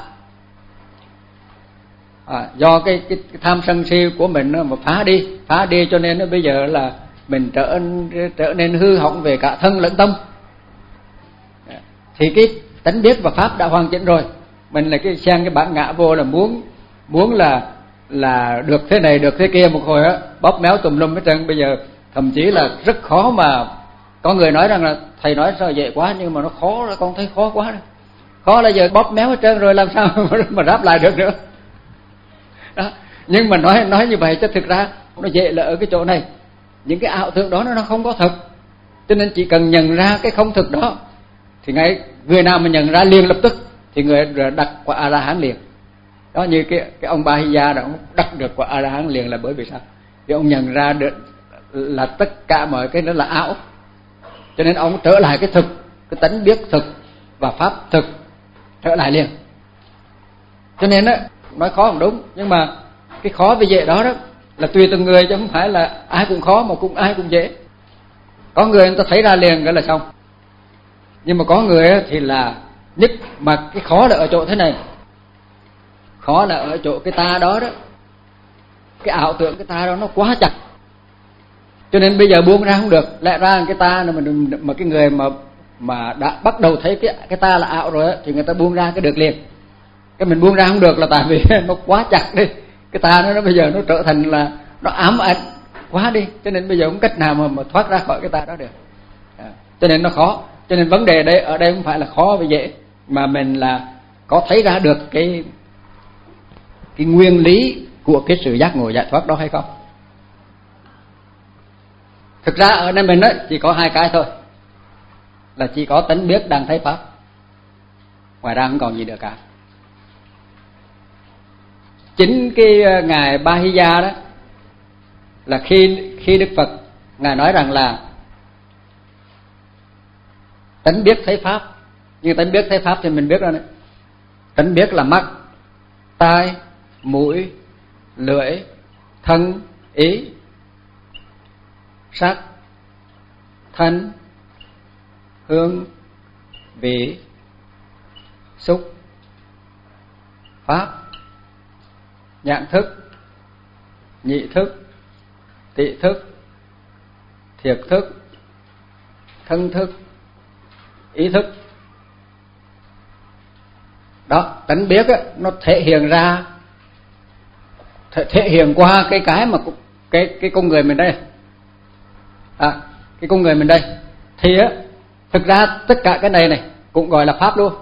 À, do cái, cái, cái tham sân si của mình mà phá đi, phá đi cho nên nó bây giờ là mình trở trở nên hư hỏng về cả thân lẫn tâm. Thì cái tánh biết và pháp đã hoàn chỉnh rồi, mình là cái xen cái bản ngã vô là muốn muốn là là được thế này được thế kia một hồi á, bóp méo tùm lum hết trơn. Bây giờ thậm chí là rất khó mà có người nói rằng là thầy nói sao dễ quá, nhưng mà nó khó là con thấy khó quá rồi. Khó là giờ bóp méo hết trơn rồi làm sao mà ráp lại được nữa. Đó. Nhưng mà nói nói như vậy chứ thực ra nó dễ là ở cái chỗ này, những cái ảo tưởng đó nó không có thật, cho nên chỉ cần nhận ra cái không thực đó thì ngay người nào mà nhận ra liền lập tức thì người đặt quả A La Hán liền. Đó, như cái cái ông Ba Hy Gia đó, ông đặt được quả A La Hán liền là bởi vì sao? Vì ông nhận ra được là tất cả mọi cái đó là ảo, cho nên ông trở lại cái thực, cái tánh biết thực và pháp thực trở lại liền. Cho nên đó, nói khó không đúng, nhưng mà cái khó với dễ đó đó là tùy từng người, chứ không phải là ai cũng khó mà cũng ai cũng dễ. Có người người ta thấy ra liền cái là xong, nhưng mà có người thì là nhất mà cái khó là ở chỗ thế này, khó là ở chỗ cái ta đó đó, cái ảo tưởng cái ta đó nó quá chặt, cho nên bây giờ buông ra không được. Lẽ ra cái ta mà mà cái người mà mà đã bắt đầu thấy cái cái ta là ảo rồi á, thì người ta buông ra cái được liền. Cái mình buông ra không được là tại vì nó quá chặt đi, cái ta nó, nó bây giờ nó trở thành là nó ám ảnh quá đi, cho nên bây giờ không cách nào mà, mà thoát ra khỏi cái ta đó được. À, cho nên nó khó. Cho nên vấn đề đây ở đây không phải là khó và dễ, mà mình là có thấy ra được cái cái nguyên lý của cái sự giác ngộ giải thoát đó hay không? Thực ra ở nơi mình đó chỉ có hai cái thôi, là chỉ có tánh biết đang thấy pháp, ngoài ra không còn gì nữa cả. Chính cái ngài Ba Hy Gia đó là khi khi Đức Phật ngài nói rằng là tánh biết thấy pháp, nhưng tánh biết thấy pháp thì mình biết rồi đấy. Tánh biết là mắt, tai, mũi, lưỡi, thân, ý, sắc, thân, hương, vị, xúc, pháp, nhãn thức, nhị thức, tị thức, thiệt thức, thân thức, ý thức. Đó, tánh biết á, nó thể hiện ra, thể, thể hiện qua cái cái mà cái cái con người mình đây, à, cái con người mình đây, thì á, thực ra tất cả cái này này cũng gọi là pháp luôn.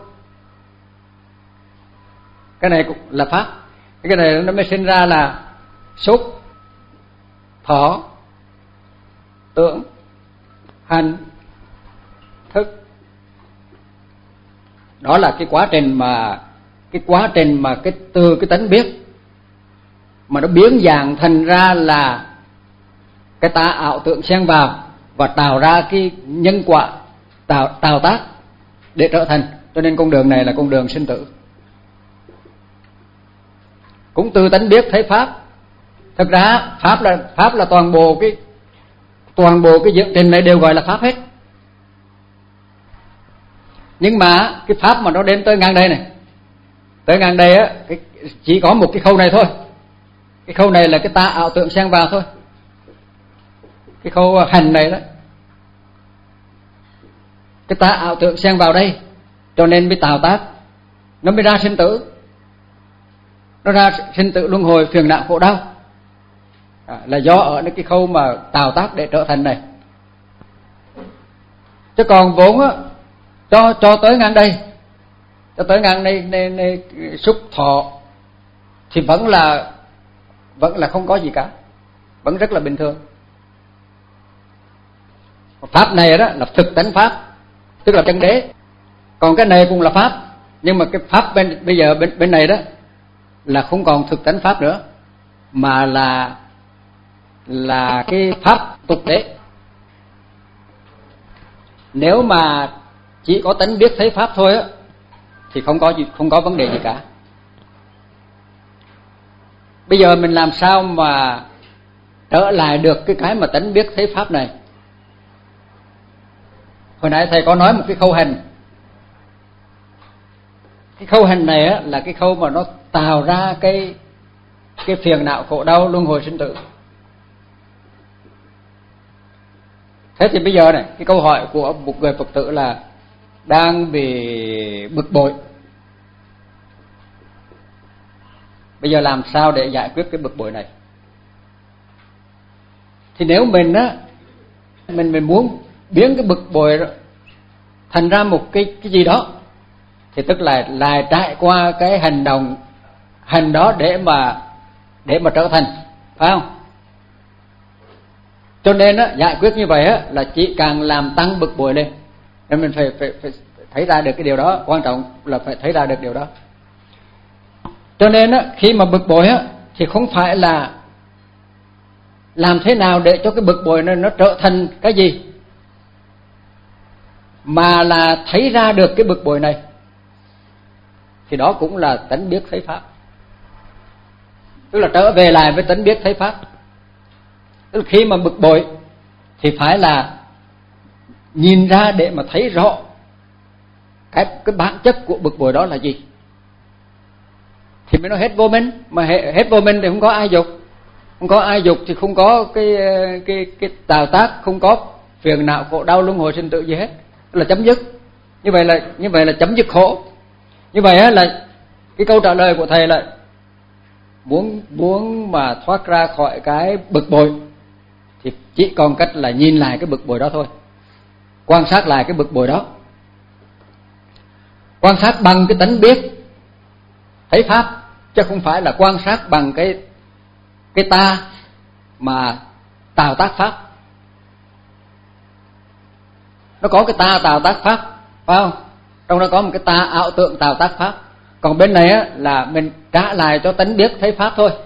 Cái này cũng là pháp. Cái này nó mới sinh ra là xúc, thọ, tưởng, hành, thức. Đó là cái quá trình mà cái quá trình mà cái từ cái tánh biết mà nó biến dạng thành ra là cái ta ảo tưởng xen vào và tạo ra cái nhân quả tạo tạo tác để trở thành. Cho nên con đường này là con đường sinh tử. Cũng từ tánh biết thấy pháp. Thực ra pháp là pháp là toàn bộ cái toàn bộ cái diễn trình này đều gọi là pháp hết. Nhưng mà cái pháp mà nó đến tới ngang đây này, tới ngang đây á, cái, chỉ có một cái khâu này thôi. Cái khâu này là cái ta ảo tưởng xen vào thôi. Cái khâu hành này đó, cái ta ảo tưởng xen vào đây, cho nên mới tạo tác, nó mới ra sinh tử, nó ra sinh tử luân hồi phiền não khổ đau, à, là do ở cái khâu mà tạo tác để trở thành này. Chứ còn vốn á, cho cho tới ngang đây, cho tới ngang đây, đây, đây xúc thọ thì vẫn là vẫn là không có gì cả, vẫn rất là bình thường. Pháp này đó là thực tánh pháp, tức là chân đế. Còn cái này cũng là pháp, nhưng mà cái pháp bên bây giờ bên bên này đó là không còn thực tánh pháp nữa, mà là là cái pháp tục đế. Nếu mà chỉ có tánh biết thấy pháp thôi á thì không có gì, không có vấn đề gì cả. Bây giờ mình làm sao mà trở lại được cái cái mà tánh biết thấy pháp này? Hồi nãy thầy có nói một cái khâu hành. Cái khâu hành này á là cái khâu mà nó tạo ra cái cái phiền não khổ đau luân hồi sinh tử. Thế thì bây giờ này, cái câu hỏi của một người Phật tử là đang bị bực bội. Bây giờ làm sao để giải quyết cái bực bội này? Thì nếu mình á, mình mình muốn biến cái bực bội thành ra một cái cái gì đó, thì tức là lại trải qua cái hành động hành đó để mà để mà trở thành, phải không? Cho nên á, giải quyết như vậy á là chỉ càng làm tăng bực bội lên. Nên mình phải, phải phải thấy ra được cái điều đó, quan trọng là phải thấy ra được điều đó. Cho nên á, khi mà bực bội á thì không phải là làm thế nào để cho cái bực bội này nó trở thành cái gì, mà là thấy ra được cái bực bội này, thì đó cũng là tánh biết thấy pháp. Tức là trở về lại với tánh biết thấy pháp. Tức là khi mà bực bội thì phải là nhìn ra để mà thấy rõ cái cái bản chất của bực bội đó là gì, thì mới nói hết vô minh. Mà hết vô minh thì không có ai dục, không có ai dục thì không có cái cái cái tạo tác, không có phiền não khổ đau luân hồi sinh tử gì hết, là chấm dứt. Như vậy là như vậy là chấm dứt khổ. Như vậy á là cái câu trả lời của thầy là muốn muốn mà thoát ra khỏi cái bực bội thì chỉ còn cách là nhìn lại cái bực bội đó thôi, quan sát lại cái bực bội đó, quan sát bằng cái tánh biết thấy pháp, chứ không phải là quan sát bằng cái cái ta mà tạo tác pháp. Nó có cái ta tạo tác pháp, phải không? Trong đó có một cái ta ảo tượng tạo tác pháp. Còn bên này á, là mình trả lại cho tánh biết thấy pháp thôi.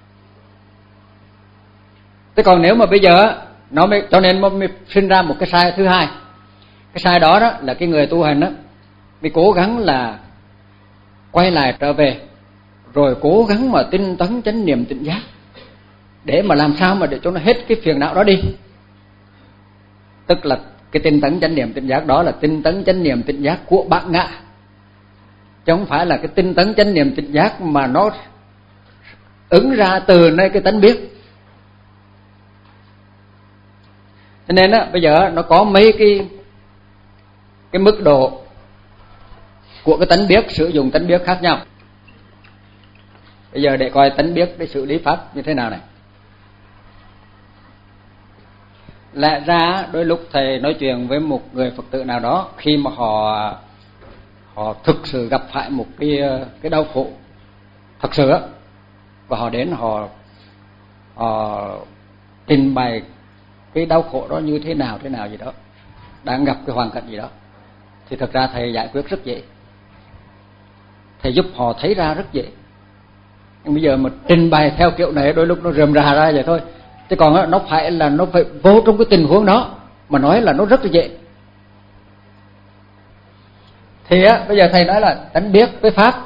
Thế còn nếu mà bây giờ nó mới, cho nên mới sinh ra một cái sai thứ hai. Cái sai đó đó là cái người tu hành đó mới cố gắng là quay lại trở về, rồi cố gắng mà tinh tấn chánh niệm tỉnh giác, để mà làm sao mà để cho nó hết cái phiền não đó đi. Tức là cái tinh tấn chánh niệm tỉnh giác đó là tinh tấn chánh niệm tỉnh giác của bản ngã, chứ không phải là cái tinh tấn chánh niệm tỉnh giác mà nó ứng ra từ nơi cái tánh biết. Cho nên á, bây giờ nó có mấy cái cái mức độ của cái tánh biết, sử dụng tánh biết khác nhau. Bây giờ để coi tánh biết để xử lý pháp như thế nào này. Lẽ ra đôi lúc thầy nói chuyện với một người Phật tử nào đó, khi mà họ họ thực sự gặp phải một cái cái đau khổ thật sự á, và họ đến họ họ trình bày cái đau khổ đó như thế nào thế nào gì đó, đang gặp cái hoàn cảnh gì đó, thì thật ra thầy giải quyết rất dễ, thầy giúp họ thấy ra rất dễ. Nhưng bây giờ mà trình bày theo kiểu này đôi lúc nó rườm rà ra vậy thôi. Chứ còn đó, nó phải là nó phải vô trong cái tình huống đó mà nói là nó rất là dễ. Thì á, bây giờ thầy nói là tánh biết với pháp,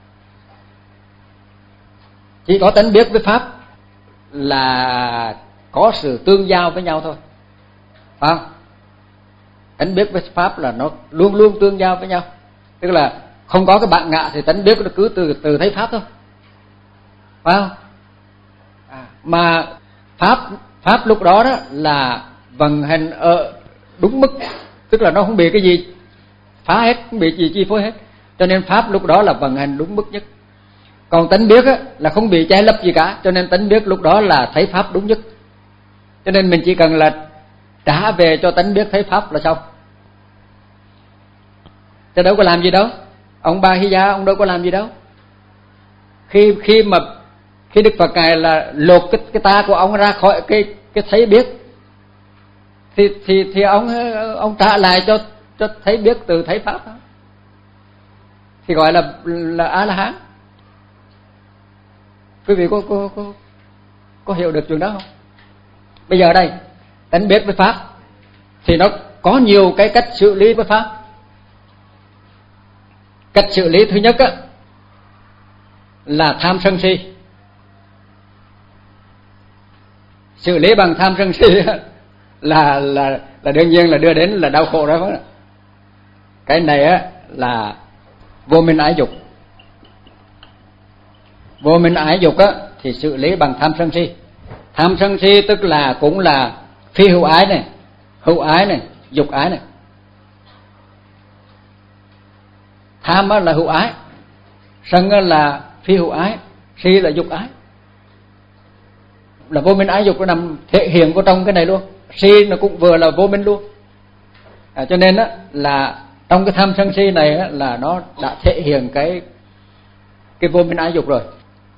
chỉ có tánh biết với pháp là có sự tương giao với nhau thôi, phải không? Tánh biết với pháp là nó luôn luôn tương giao với nhau. Tức là không có cái bản ngã thì tánh biết nó cứ từ từ thấy pháp thôi, phải không? À, mà pháp pháp lúc đó đó là vận hành ở đúng mức, tức là nó không bị cái gì phá hết, không bị gì chi phối hết, cho nên pháp lúc đó là vận hành đúng mức nhất. Còn tánh biết á, là không bị che lấp gì cả, cho nên tánh biết lúc đó là thấy pháp đúng nhất. Cho nên mình chỉ cần là trả về cho tánh biết thấy pháp là xong, chứ đâu có làm gì đâu. Ông Ba Hy Gia ông đâu có làm gì đâu. Khi khi mà khi Đức Phật ngài là lột cái cái ta của ông ra khỏi cái cái thấy biết, thì thì thì ông ông trả lại cho cho thấy biết từ thấy pháp đó, thì gọi là là A La Hán. Quý vị có có có có hiểu được chuyện đó không? Bây giờ đây, tánh biết với pháp thì nó có nhiều cái cách xử lý với pháp. Cách xử lý thứ nhất á, là tham sân si. Xử lý bằng tham sân si là là là đương nhiên là đưa đến là đau khổ đó. Cái này á là vô minh ái dục. Vô minh ái dục á thì xử lý bằng tham sân si. Tham sân si tức là cũng là phi hữu ái này, hữu ái này, dục ái này. Tham á là hữu ái, sân á là phi hữu ái, si là dục ái. Là vô minh ái dục nó nằm thể hiện của trong cái này luôn. Si nó cũng vừa là vô minh luôn. À, cho nên á là trong cái tham sân si này á, là nó đã thể hiện cái cái vô minh ái dục rồi.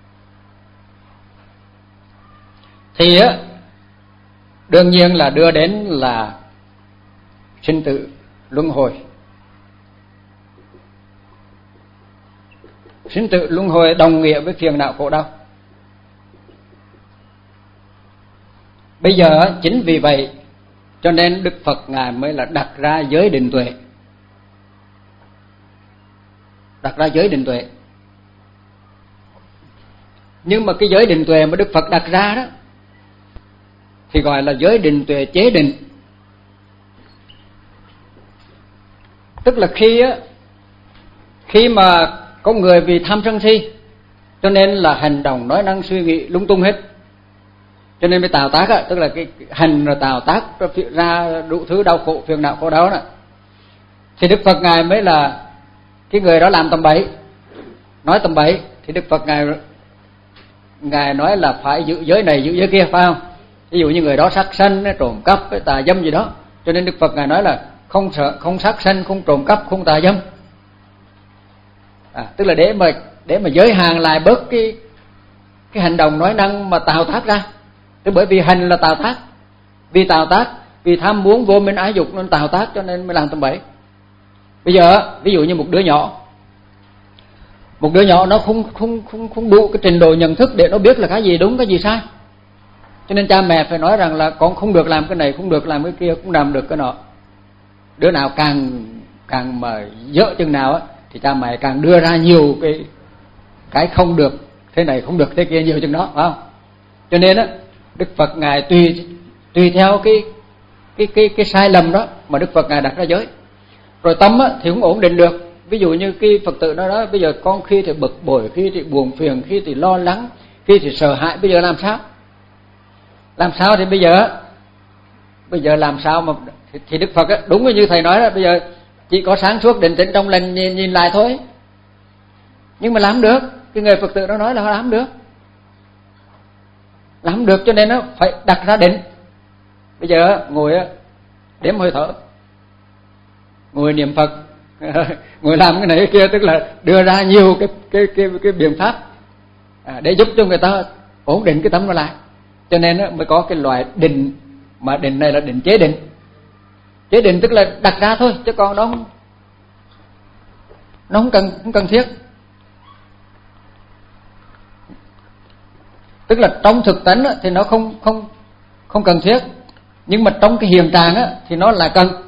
Thì á đương nhiên là đưa đến là sinh tử luân hồi. Sinh tử luân hồi đồng nghĩa với phiền não khổ đau. Bây giờ chính vì vậy cho nên Đức Phật ngài mới là đặt ra giới định tuệ. Đặt ra giới định tuệ. Nhưng mà cái giới định tuệ mà Đức Phật đặt ra đó thì gọi là giới định tuệ chế định. Tức là khi á, khi mà có người vì tham sân si cho nên là hành động nói năng suy nghĩ lung tung hết, cho nên mới tạo tác á, tức là cái hành rồi tạo tác ra đủ thứ đau khổ phiền não khổ đau đó. Thì Đức Phật ngài mới là cái người đó làm tầm bậy, nói tầm bậy, thì Đức Phật ngài ngài nói là phải giữ giới này giữ giới kia, phải không? Ví dụ như người đó sát sanh, trộm cắp, tà dâm gì đó, cho nên Đức Phật ngài nói là không sợ, không sát sanh, không trộm cắp, không tà dâm. À, tức là để mà để mà giới hạn lại bớt cái cái hành động nói năng mà tạo tác ra. Thế bởi vì hành là tạo tác, vì tạo tác, vì tham muốn vô minh ái dục nên tạo tác cho nên mới làm tầm bậy. Bây giờ ví dụ như một đứa nhỏ, một đứa nhỏ nó không không không không đủ cái trình độ nhận thức để nó biết là cái gì đúng cái gì sai, cho nên cha mẹ phải nói rằng là con không được làm cái này, không được làm cái kia, không làm được cái nọ. Đứa nào càng càng mà dở chừng nào á thì cha mẹ càng đưa ra nhiều cái cái không được, thế này không được thế kia nhiều chừng đó, phải không? Cho nên á Đức Phật ngài tùy tùy theo cái cái cái cái sai lầm đó mà Đức Phật ngài đặt ra giới. Rồi tâm á thì không ổn định được. Ví dụ như cái Phật tử nói đó, bây giờ con khi thì bực bội, khi thì buồn phiền, khi thì lo lắng, khi thì sợ hãi, bây giờ làm sao? Làm sao thì bây giờ bây giờ làm sao mà thì, thì Đức Phật á, đúng như thầy nói đó, bây giờ chỉ có sáng suốt định tĩnh trong lành nhìn, nhìn lại thôi. Nhưng mà làm được, cái người Phật tử đó nói là họ làm được. Làm được cho nên nó phải đặt ra định. Bây giờ ngồi đếm hơi thở, ngồi niệm Phật, ngồi làm cái này cái kia, tức là đưa ra nhiều cái cái cái cái biện pháp à, để giúp cho người ta ổn định cái tâm nó lại. Cho nên mới có cái loại định, mà định này là định chế định. Chế định tức là đặt ra thôi, chứ còn nó không, nó không cần không cần thiết. Tức là trong thực tánh thì nó không không không cần thiết, nhưng mà trong cái hiện trạng á thì nó là cần.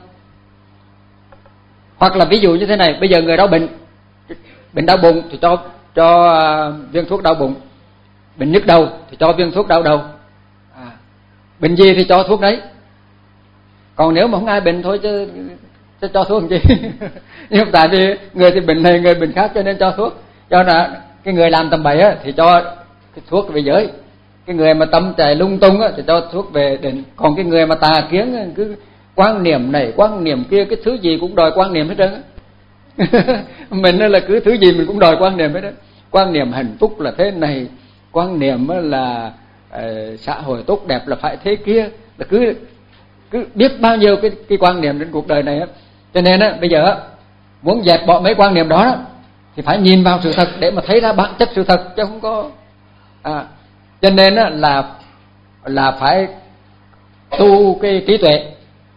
Hoặc là ví dụ như thế này, bây giờ người đau bệnh, bệnh đau bụng thì cho cho viên thuốc đau bụng, bệnh nhức đầu thì cho viên thuốc đau đầu, à, bệnh gì thì cho thuốc đấy. Còn nếu mà không ai bệnh thôi chứ, chứ cho thuốc làm gì? Nhưng tại vì người thì bệnh này, người bệnh khác cho nên cho thuốc. Cho nên cái người làm tầm bậy á thì cho cái thuốc về giới, cái người mà tâm chạy lung tung á thì cho thuốc về định. Còn cái người mà tà kiến cứ quan niệm này quan niệm kia, cái thứ gì cũng đòi quan niệm hết trơn á. Mình là cứ thứ gì mình cũng đòi quan niệm hết đó. Quan niệm hạnh phúc là thế này, quan niệm là uh, xã hội tốt đẹp là phải thế kia, là cứ cứ biết bao nhiêu cái cái quan niệm trên cuộc đời này á. Cho nên á bây giờ á, muốn dẹp bỏ mấy quan niệm đó, đó thì phải nhìn vào sự thật để mà thấy ra bản chất sự thật, chứ không có à, cho nên á là là phải tu cái trí tuệ.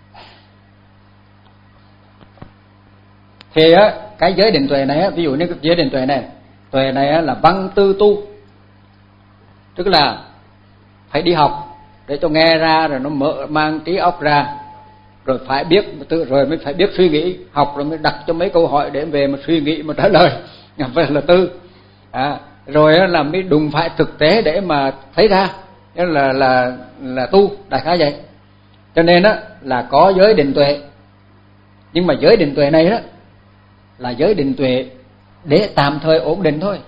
Thì á cái giới định tuệ này á, ví dụ như cái giới định tuệ này, tuệ này á là văn tư tu, tức là phải đi học để cho nghe ra rồi nó mở mang trí óc ra, rồi phải biết tự rồi mới phải biết suy nghĩ, học rồi mới đặt cho mấy câu hỏi để về mà suy nghĩ mà trả lời, phải là tư. À, rồi á là mới đụng phải thực tế để mà thấy ra, đó là là là tu, đại khái vậy. Cho nên á là có giới định tuệ, nhưng mà giới định tuệ này đó là giới định tuệ để tạm thời ổn định thôi,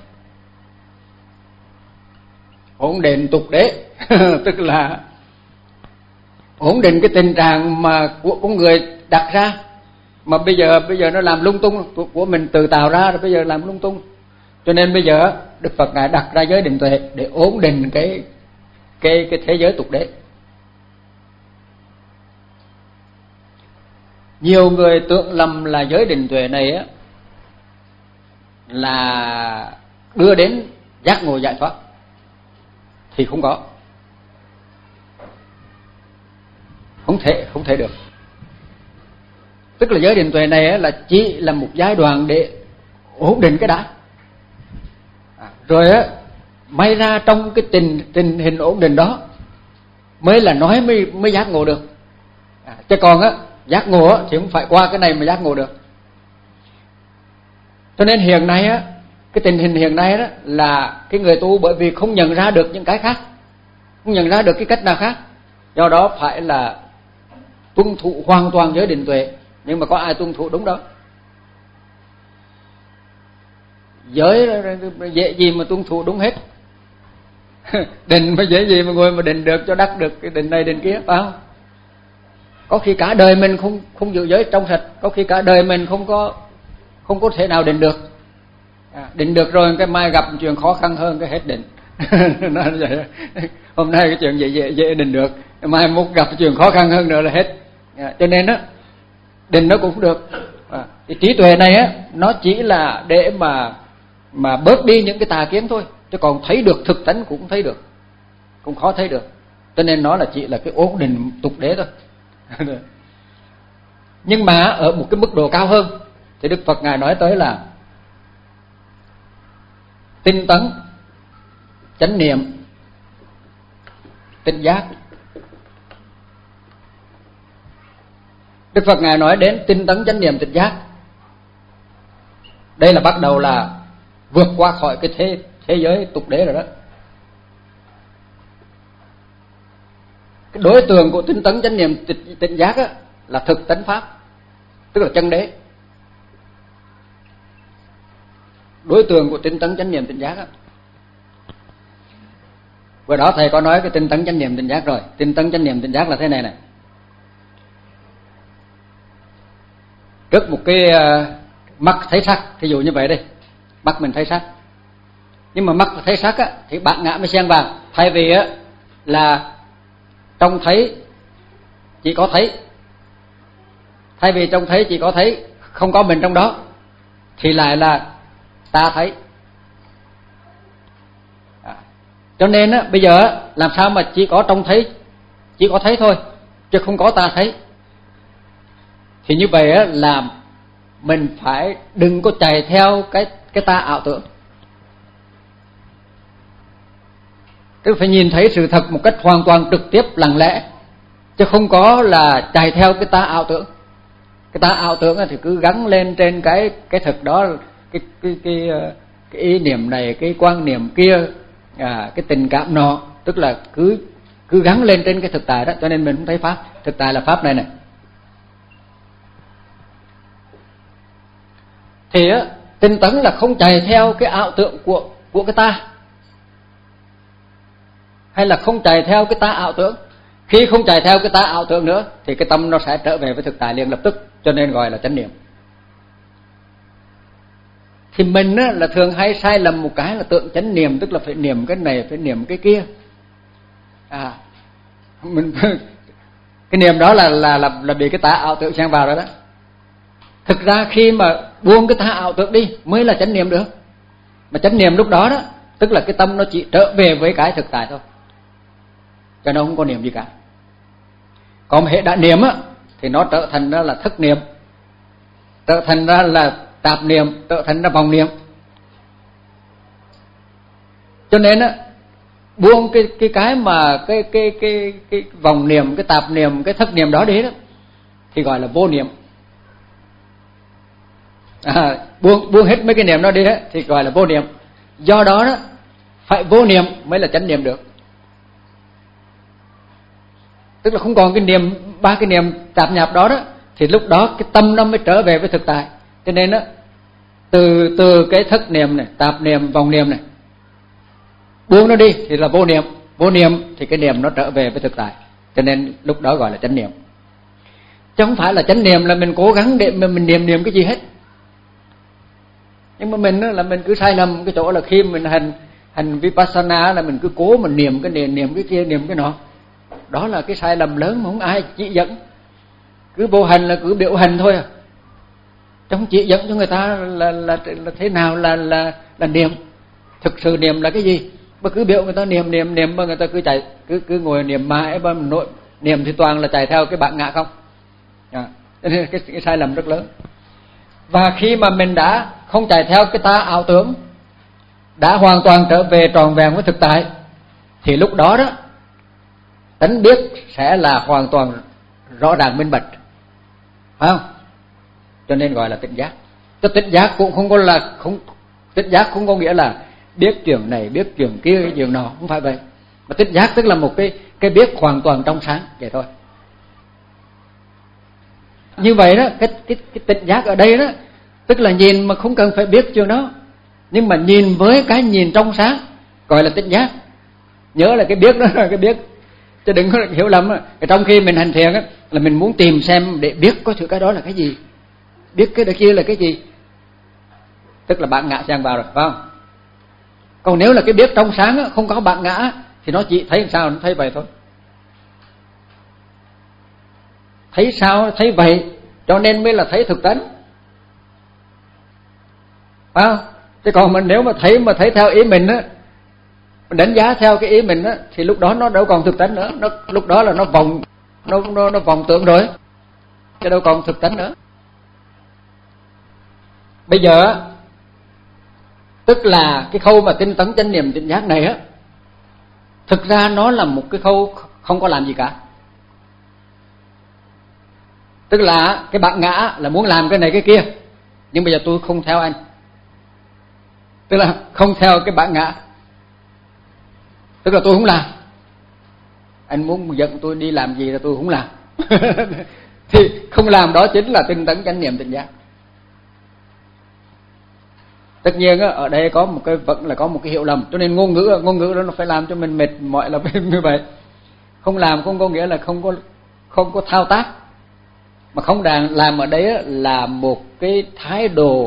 ổn định tục đế. Tức là ổn định cái tình trạng mà của con người đặt ra, mà bây giờ bây giờ nó làm lung tung, của, của mình tự tạo ra rồi bây giờ làm lung tung. Cho nên bây giờ Đức Phật ngài đặt ra giới định tuệ để ổn định cái cái cái thế giới tục đế. Nhiều người tưởng lầm là giới định tuệ này á là đưa đến giác ngộ giải thoát, thì không có, không thể không thể được. Tức là giới định tuệ này á là chỉ là một giai đoạn để ổn định cái đã, à, rồi á may ra trong cái tình tình hình ổn định đó mới là nói mới mới giác ngộ được, à, chứ còn á giác ngộ á thì không phải qua cái này mà giác ngộ được. Cho nên hiện nay á, cái tình hình hiện nay đó là cái người tu bởi vì không nhận ra được những cái khác, không nhận ra được cái cách nào khác, do đó phải là tuân thủ hoàn toàn giới định tuệ. Nhưng mà có ai tuân thủ đúng đâu? Giới dễ gì mà tuân thủ đúng hết. Định mà dễ gì mà ngồi mà định được cho đắc được cái định này định kia, phải không? Có khi cả đời mình không không giữ giới trong sạch, có khi cả đời mình không có không có thể nào định được. À, định được rồi cái mai gặp chuyện khó khăn hơn cái hết định. Nói vậy. Hôm nay cái chuyện dễ dễ dễ định được, mai mốt gặp chuyện khó khăn hơn nữa là hết. À, cho nên á định nó cũng không được. À, cái trí tuệ này á nó chỉ là để mà mà bớt đi những cái tà kiến thôi, chứ còn thấy được thực tánh cũng thấy được, cũng khó thấy được. Cho nên nó là chỉ là cái ổn định tục đế thôi. Nhưng mà ở một cái mức độ cao hơn thì Đức Phật Ngài nói tới là tinh tấn, chánh niệm, tỉnh giác. Đức Phật Ngài nói đến tinh tấn, chánh niệm, tỉnh giác. Đây là bắt đầu là vượt qua khỏi cái thế, thế giới tục đế rồi đó. Cái đối tượng của tinh tấn, chánh niệm, tỉnh giác á, là thực tánh pháp, tức là chân đế. Đối tượng của tinh tấn, chánh niệm, tỉnh giác á. Vừa đó thầy có nói cái tinh tấn, chánh niệm, tỉnh giác rồi. Tinh tấn, chánh niệm, tỉnh giác là thế này này. Trước một cái uh, mắt thấy sắc, thí dụ như vậy đi, mắt mình thấy sắc. Nhưng mà mắt thấy sắc á, thì bạn ngã mới xen vào. Thay vì á, là trông thấy chỉ có thấy, thay vì trông thấy chỉ có thấy, không có mình trong đó, thì lại là ta thấy. À, cho nên á, bây giờ làm sao mà chỉ có trông thấy, chỉ có thấy thôi, chứ không có ta thấy. Thì như vậy á, là mình phải đừng có chạy theo cái cái ta ảo tưởng. Tức phải nhìn thấy sự thật một cách hoàn toàn trực tiếp, lặng lẽ, chứ không có là chạy theo cái ta ảo tưởng. Cái ta ảo tưởng thì cứ gắn lên trên cái cái thực đó, cái cái cái, cái ý niệm này, cái quan niệm kia, à, cái tình cảm nọ, tức là cứ cứ gắn lên trên cái thực tại đó, cho nên mình không thấy pháp. Thực tại là pháp này này. Thì á, tinh tấn là không chạy theo cái ảo tưởng của của cái ta, hay là không chạy theo cái ta ảo tưởng. Khi không chạy theo cái ta ảo tưởng nữa thì cái tâm nó sẽ trở về với thực tại liền lập tức, cho nên gọi là chánh niệm. Thì mình á, là thường hay sai lầm một cái là tưởng chánh niệm tức là phải niệm cái này, phải niệm cái kia. À, mình cái niệm đó là là là là bị cái ta ảo tưởng xen vào rồi đó. Thực ra khi mà buông cái ta ảo tưởng đi mới là chánh niệm được. Mà chánh niệm lúc đó đó, tức là cái tâm nó chỉ trở về với cái thực tại thôi, cho nó không có niệm gì cả. Còn hệ đã niệm á thì nó trở thành ra là thức niệm, trở thành ra là tạp niệm, trở thành ra vòng niệm. Cho nên á, buông cái cái cái mà cái cái cái cái vòng niệm, cái tạp niệm, cái thức niệm đó đi đó thì gọi là vô niệm. À, buông buông hết mấy cái niệm đó đi đó thì gọi là vô niệm. Do đó đó phải vô niệm mới là chánh niệm được. Tức là không còn cái niệm, ba cái niệm tạp nhạp đó đó, thì lúc đó cái tâm nó mới trở về với thực tại. Cho nên đó, từ từ cái thức niệm này, tạp niệm, vòng niệm này, buông nó đi thì là vô niệm. Vô niệm thì cái niệm nó trở về với thực tại, cho nên lúc đó gọi là chánh niệm. Chứ không phải là chánh niệm là mình cố gắng để mình, mình niệm niệm cái gì hết. Nhưng mà mình là mình cứ sai lầm cái chỗ là khi mình hành hành vipassana là mình cứ cố mình niệm cái này, niệm cái kia, niệm cái nọ. Đó là cái sai lầm lớn mà không ai chỉ dẫn. Cứ vô hành là cứ biểu hành thôi à. Trong chỉ dẫn cho người ta là là, là, là thế nào là là là niệm. Thực sự niệm là cái gì? Mà cứ biểu người ta niệm niệm niệm mà người ta cứ chạy cứ cứ ngồi niệm mãi, mà nội niệm thì toàn là chạy theo cái bản ngã không. À, cái, cái, cái sai lầm rất lớn. Và khi mà mình đã không chạy theo cái ta ảo tưởng, đã hoàn toàn trở về tròn vẹn với thực tại, thì lúc đó đó tánh biết sẽ là hoàn toàn rõ ràng minh bạch, phải không? Cho nên gọi là tỉnh giác. Cho tỉnh giác cũng không có là không tỉnh giác không có nghĩa là biết chuyện này, biết chuyện kia, chuyện nọ, không phải vậy. Mà tỉnh giác tức là một cái cái biết hoàn toàn trong sáng vậy thôi. Như vậy đó, cái cái cái tỉnh giác ở đây đó, tức là nhìn mà không cần phải biết chuyện đó, nhưng mà nhìn với cái nhìn trong sáng gọi là tỉnh giác. Nhớ là cái biết đó là cái biết, chứ đừng có hiểu lầm. Trong khi mình hành thiền á, là mình muốn tìm xem để biết có sự cái đó là cái gì, biết cái đó kia là cái gì, tức là bạn ngã sang vào rồi, phải không? Còn nếu là cái biết trong sáng á, không có bạn ngã thì nó chỉ thấy làm sao nó thấy vậy thôi, thấy sao thấy vậy, cho nên mới là thấy thực tánh, phải không? Chứ còn mình nếu mà thấy mà thấy theo ý mình á, đánh giá theo cái ý mình á, thì lúc đó nó đâu còn thực tánh nữa, nó lúc đó là nó vòng nó nó nó vòng tưởng rồi, chứ đâu còn thực tánh nữa. Bây giờ tức là cái khâu mà tinh tấn chánh niệm tỉnh giác này á, thực ra nó là một cái khâu không có làm gì cả. Tức là cái bạn ngã là muốn làm cái này cái kia, nhưng bây giờ tôi không theo anh. Tức là không theo cái bạn ngã, tức là tôi không làm. Anh muốn dẫn tôi đi làm gì là tôi không làm. Thì không làm đó chính là tinh tấn chánh niệm tỉnh giác. Tất nhiên á, ở đây có một cái vẫn là có một cái hiểu lầm, cho nên ngôn ngữ ngôn ngữ đó nó phải làm cho mình mệt mỏi là như vậy. Không làm không có nghĩa là không có không có thao tác, mà không đàn làm ở đấy á, là một cái thái độ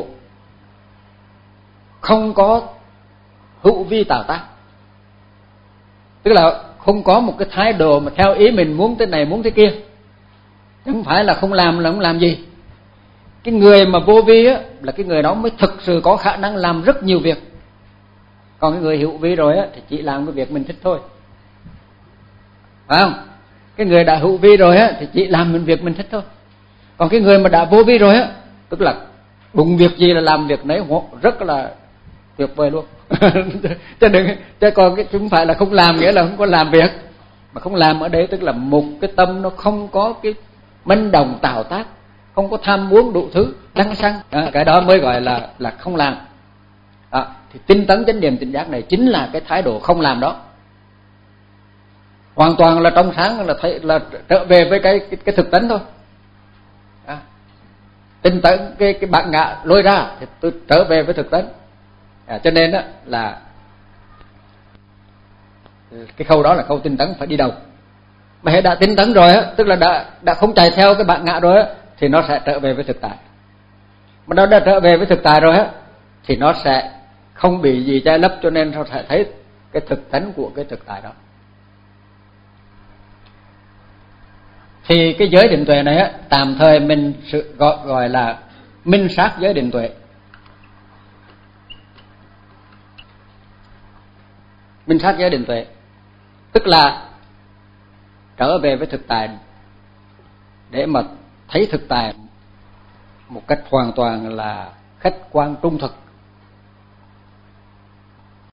không có hữu vi tạo tác. Tức là không có một cái thái độ mà theo ý mình muốn thế này muốn thế kia, chứ không phải là không làm là không làm gì. Cái người mà vô vi á, là cái người đó mới thực sự có khả năng làm rất nhiều việc. Còn cái người hữu vi rồi á, thì chỉ làm cái việc mình thích thôi, phải không? Cái người đã hữu vi rồi á, thì chỉ làm những việc mình thích thôi. Còn cái người mà đã vô vi rồi á, tức là đụng việc gì là làm việc đấy rất là tuyệt vời luôn. Chứ đừng, chứ còn cái không phải là không làm nghĩa là không có làm việc, mà không làm ở đây tức là một cái tâm nó không có cái manh động tạo tác, không có tham muốn đủ thứ lăng xăng, à, cái đó mới gọi là là không làm. À, thì tinh tấn chánh niệm tỉnh giác này chính là cái thái độ không làm đó, hoàn toàn là trong sáng, là thấy là trở về với cái cái, cái thực tánh thôi. À, tinh tấn cái cái bạn ngã lôi ra thì tôi trở về với thực tánh. À, cho nên đó là cái khâu đó là khâu tinh tấn phải đi đầu. Mà hãy đã tinh tấn rồi á, tức là đã đã không chạy theo cái bạn ngã rồi á, thì nó sẽ trở về với thực tại. Mà nó đã trở về với thực tại rồi á, thì nó sẽ không bị gì che lấp, cho nên nó sẽ thấy cái thực tánh của cái thực tại đó. Thì cái giới định tuệ này á, tạm thời mình sự gọi, gọi là minh sát giới định tuệ. Minh sát giới định tuệ tức là trở về với thực tại để mà thấy thực tại một cách hoàn toàn là khách quan trung thực.